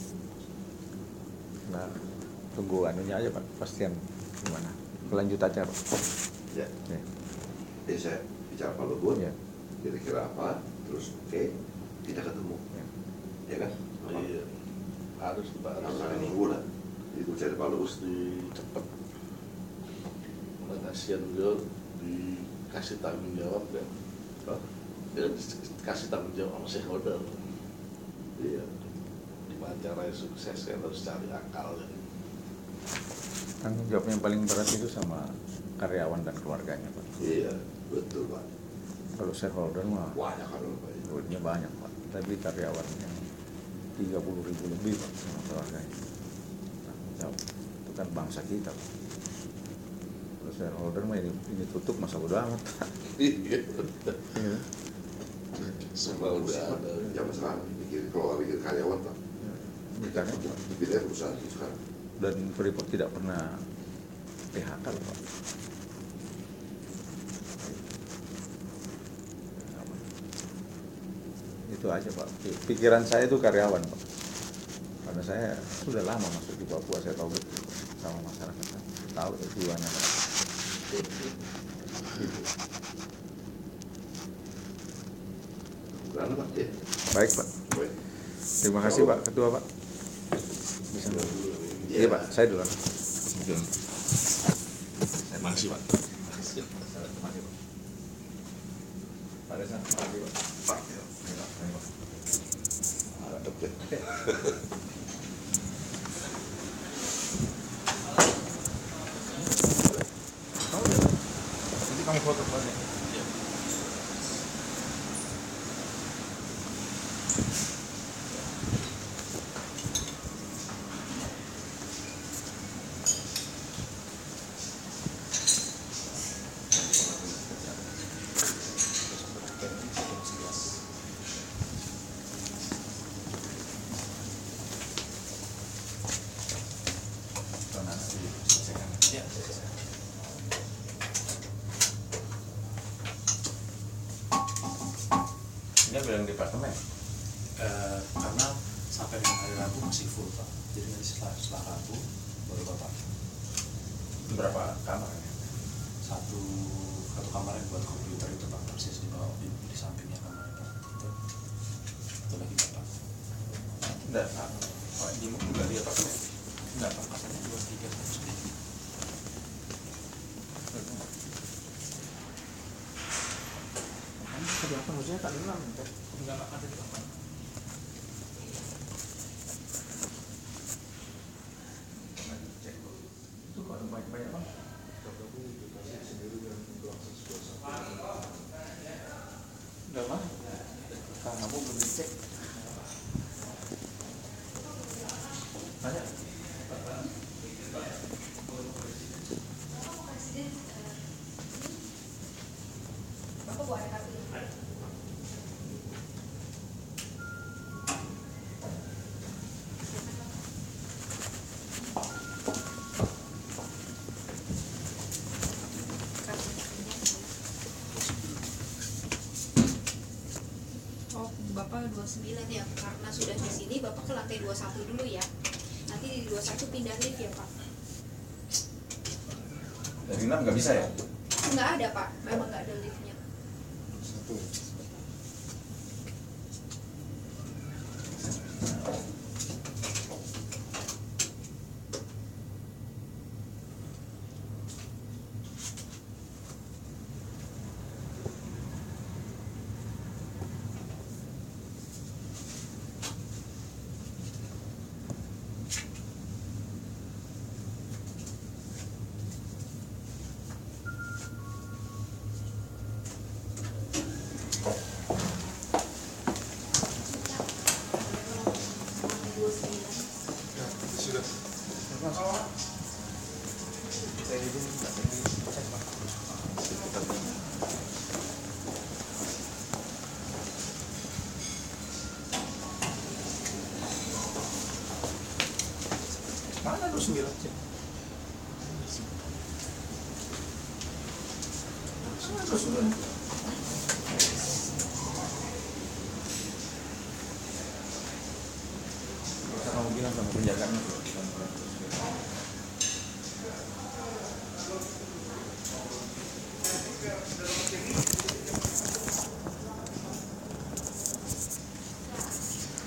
Nah, tunggu anunya aja Pak, pastian gimana kelanjutannya Pak. Ya. Ya. Jadi saya bicara Pak Luhut, Ya. kira-kira apa, terus oke, tidak ketemu. Ya kan? Oh, iya. Harus Pak, Nah, harus kalian ini. nunggu lah. Itu cari Pak Luhut. Harus cepet. Nggak kasihan dia dikasih tanggung jawab kan. Oh, Dia dikasih tanggung jawab sama shareholder. iya. Gimana caranya sukses kan harus cari akal ya. Tanggung jawab yang paling berat itu sama karyawan dan keluarganya Pak. Iya, betul Pak. Kalau shareholder mah Banyak kan Pak. duitnya banyak Pak, tapi karyawan yang 30.000 lebih Pak sama keluarganya. Tanggung jawab itu kan bangsa kita Pak. Kalau shareholder mah ini tutup masa bodo amat Pak. Iya. Iya. Semua udah ada. Zaman sekarang bikin keluar bikin karyawan Pak. Bukan Pak. Bikinnya perusahaan itu sekarang. Dan Freeport tidak pernah PHK loh, Pak. Itu aja Pak. Pikiran saya itu karyawan Pak. Karena saya sudah lama masuk di Papua, saya tahu betul sama masyarakat. Tahu tujuannya Pak. Gitu. Bukan Pak, ya. Baik Pak. Baik. Terima kasih Pak Ketua Pak. Bisa. Iya Pak, saya duluan. Terima kasih Pak. Pak Desa, terima kasih Pak. Pak, ya. Mantap deh. Nanti kamu foto Pak. Ini bilang departemen. Karena sampai dengan hari Rabu masih full Pak. Jadi nanti setelah Rabu baru Bapak Berapa kamar ini? satu kamar yang buat komputer itu Pak, persis di bawah di sampingnya kamar Pak. Itu lagi Bapak. Enggak, Pak. Ini enggak di apartemen. Enggak Pak, katanya 23 terus sedikit. Kenapa maksudnya tak bilang? Enggak Pak, ada di Bapak. Itu kok ada banyak Bang? Enggak Bang. Kamu belum dicek. Tanya. Bapak bawa ada kartu ini? Oh, Bapak 29 ya, karena sudah di sini Bapak ke lantai 21 dulu ya. Nanti di 21 pindah lift ya Pak. Dari 6 nggak bisa ya? Nggak ada Pak, memang nggak ada liftnya. Satu. Sepertinya. Mana 29 sih? Mana 29? Bisa kamu bilang sama penjaganya.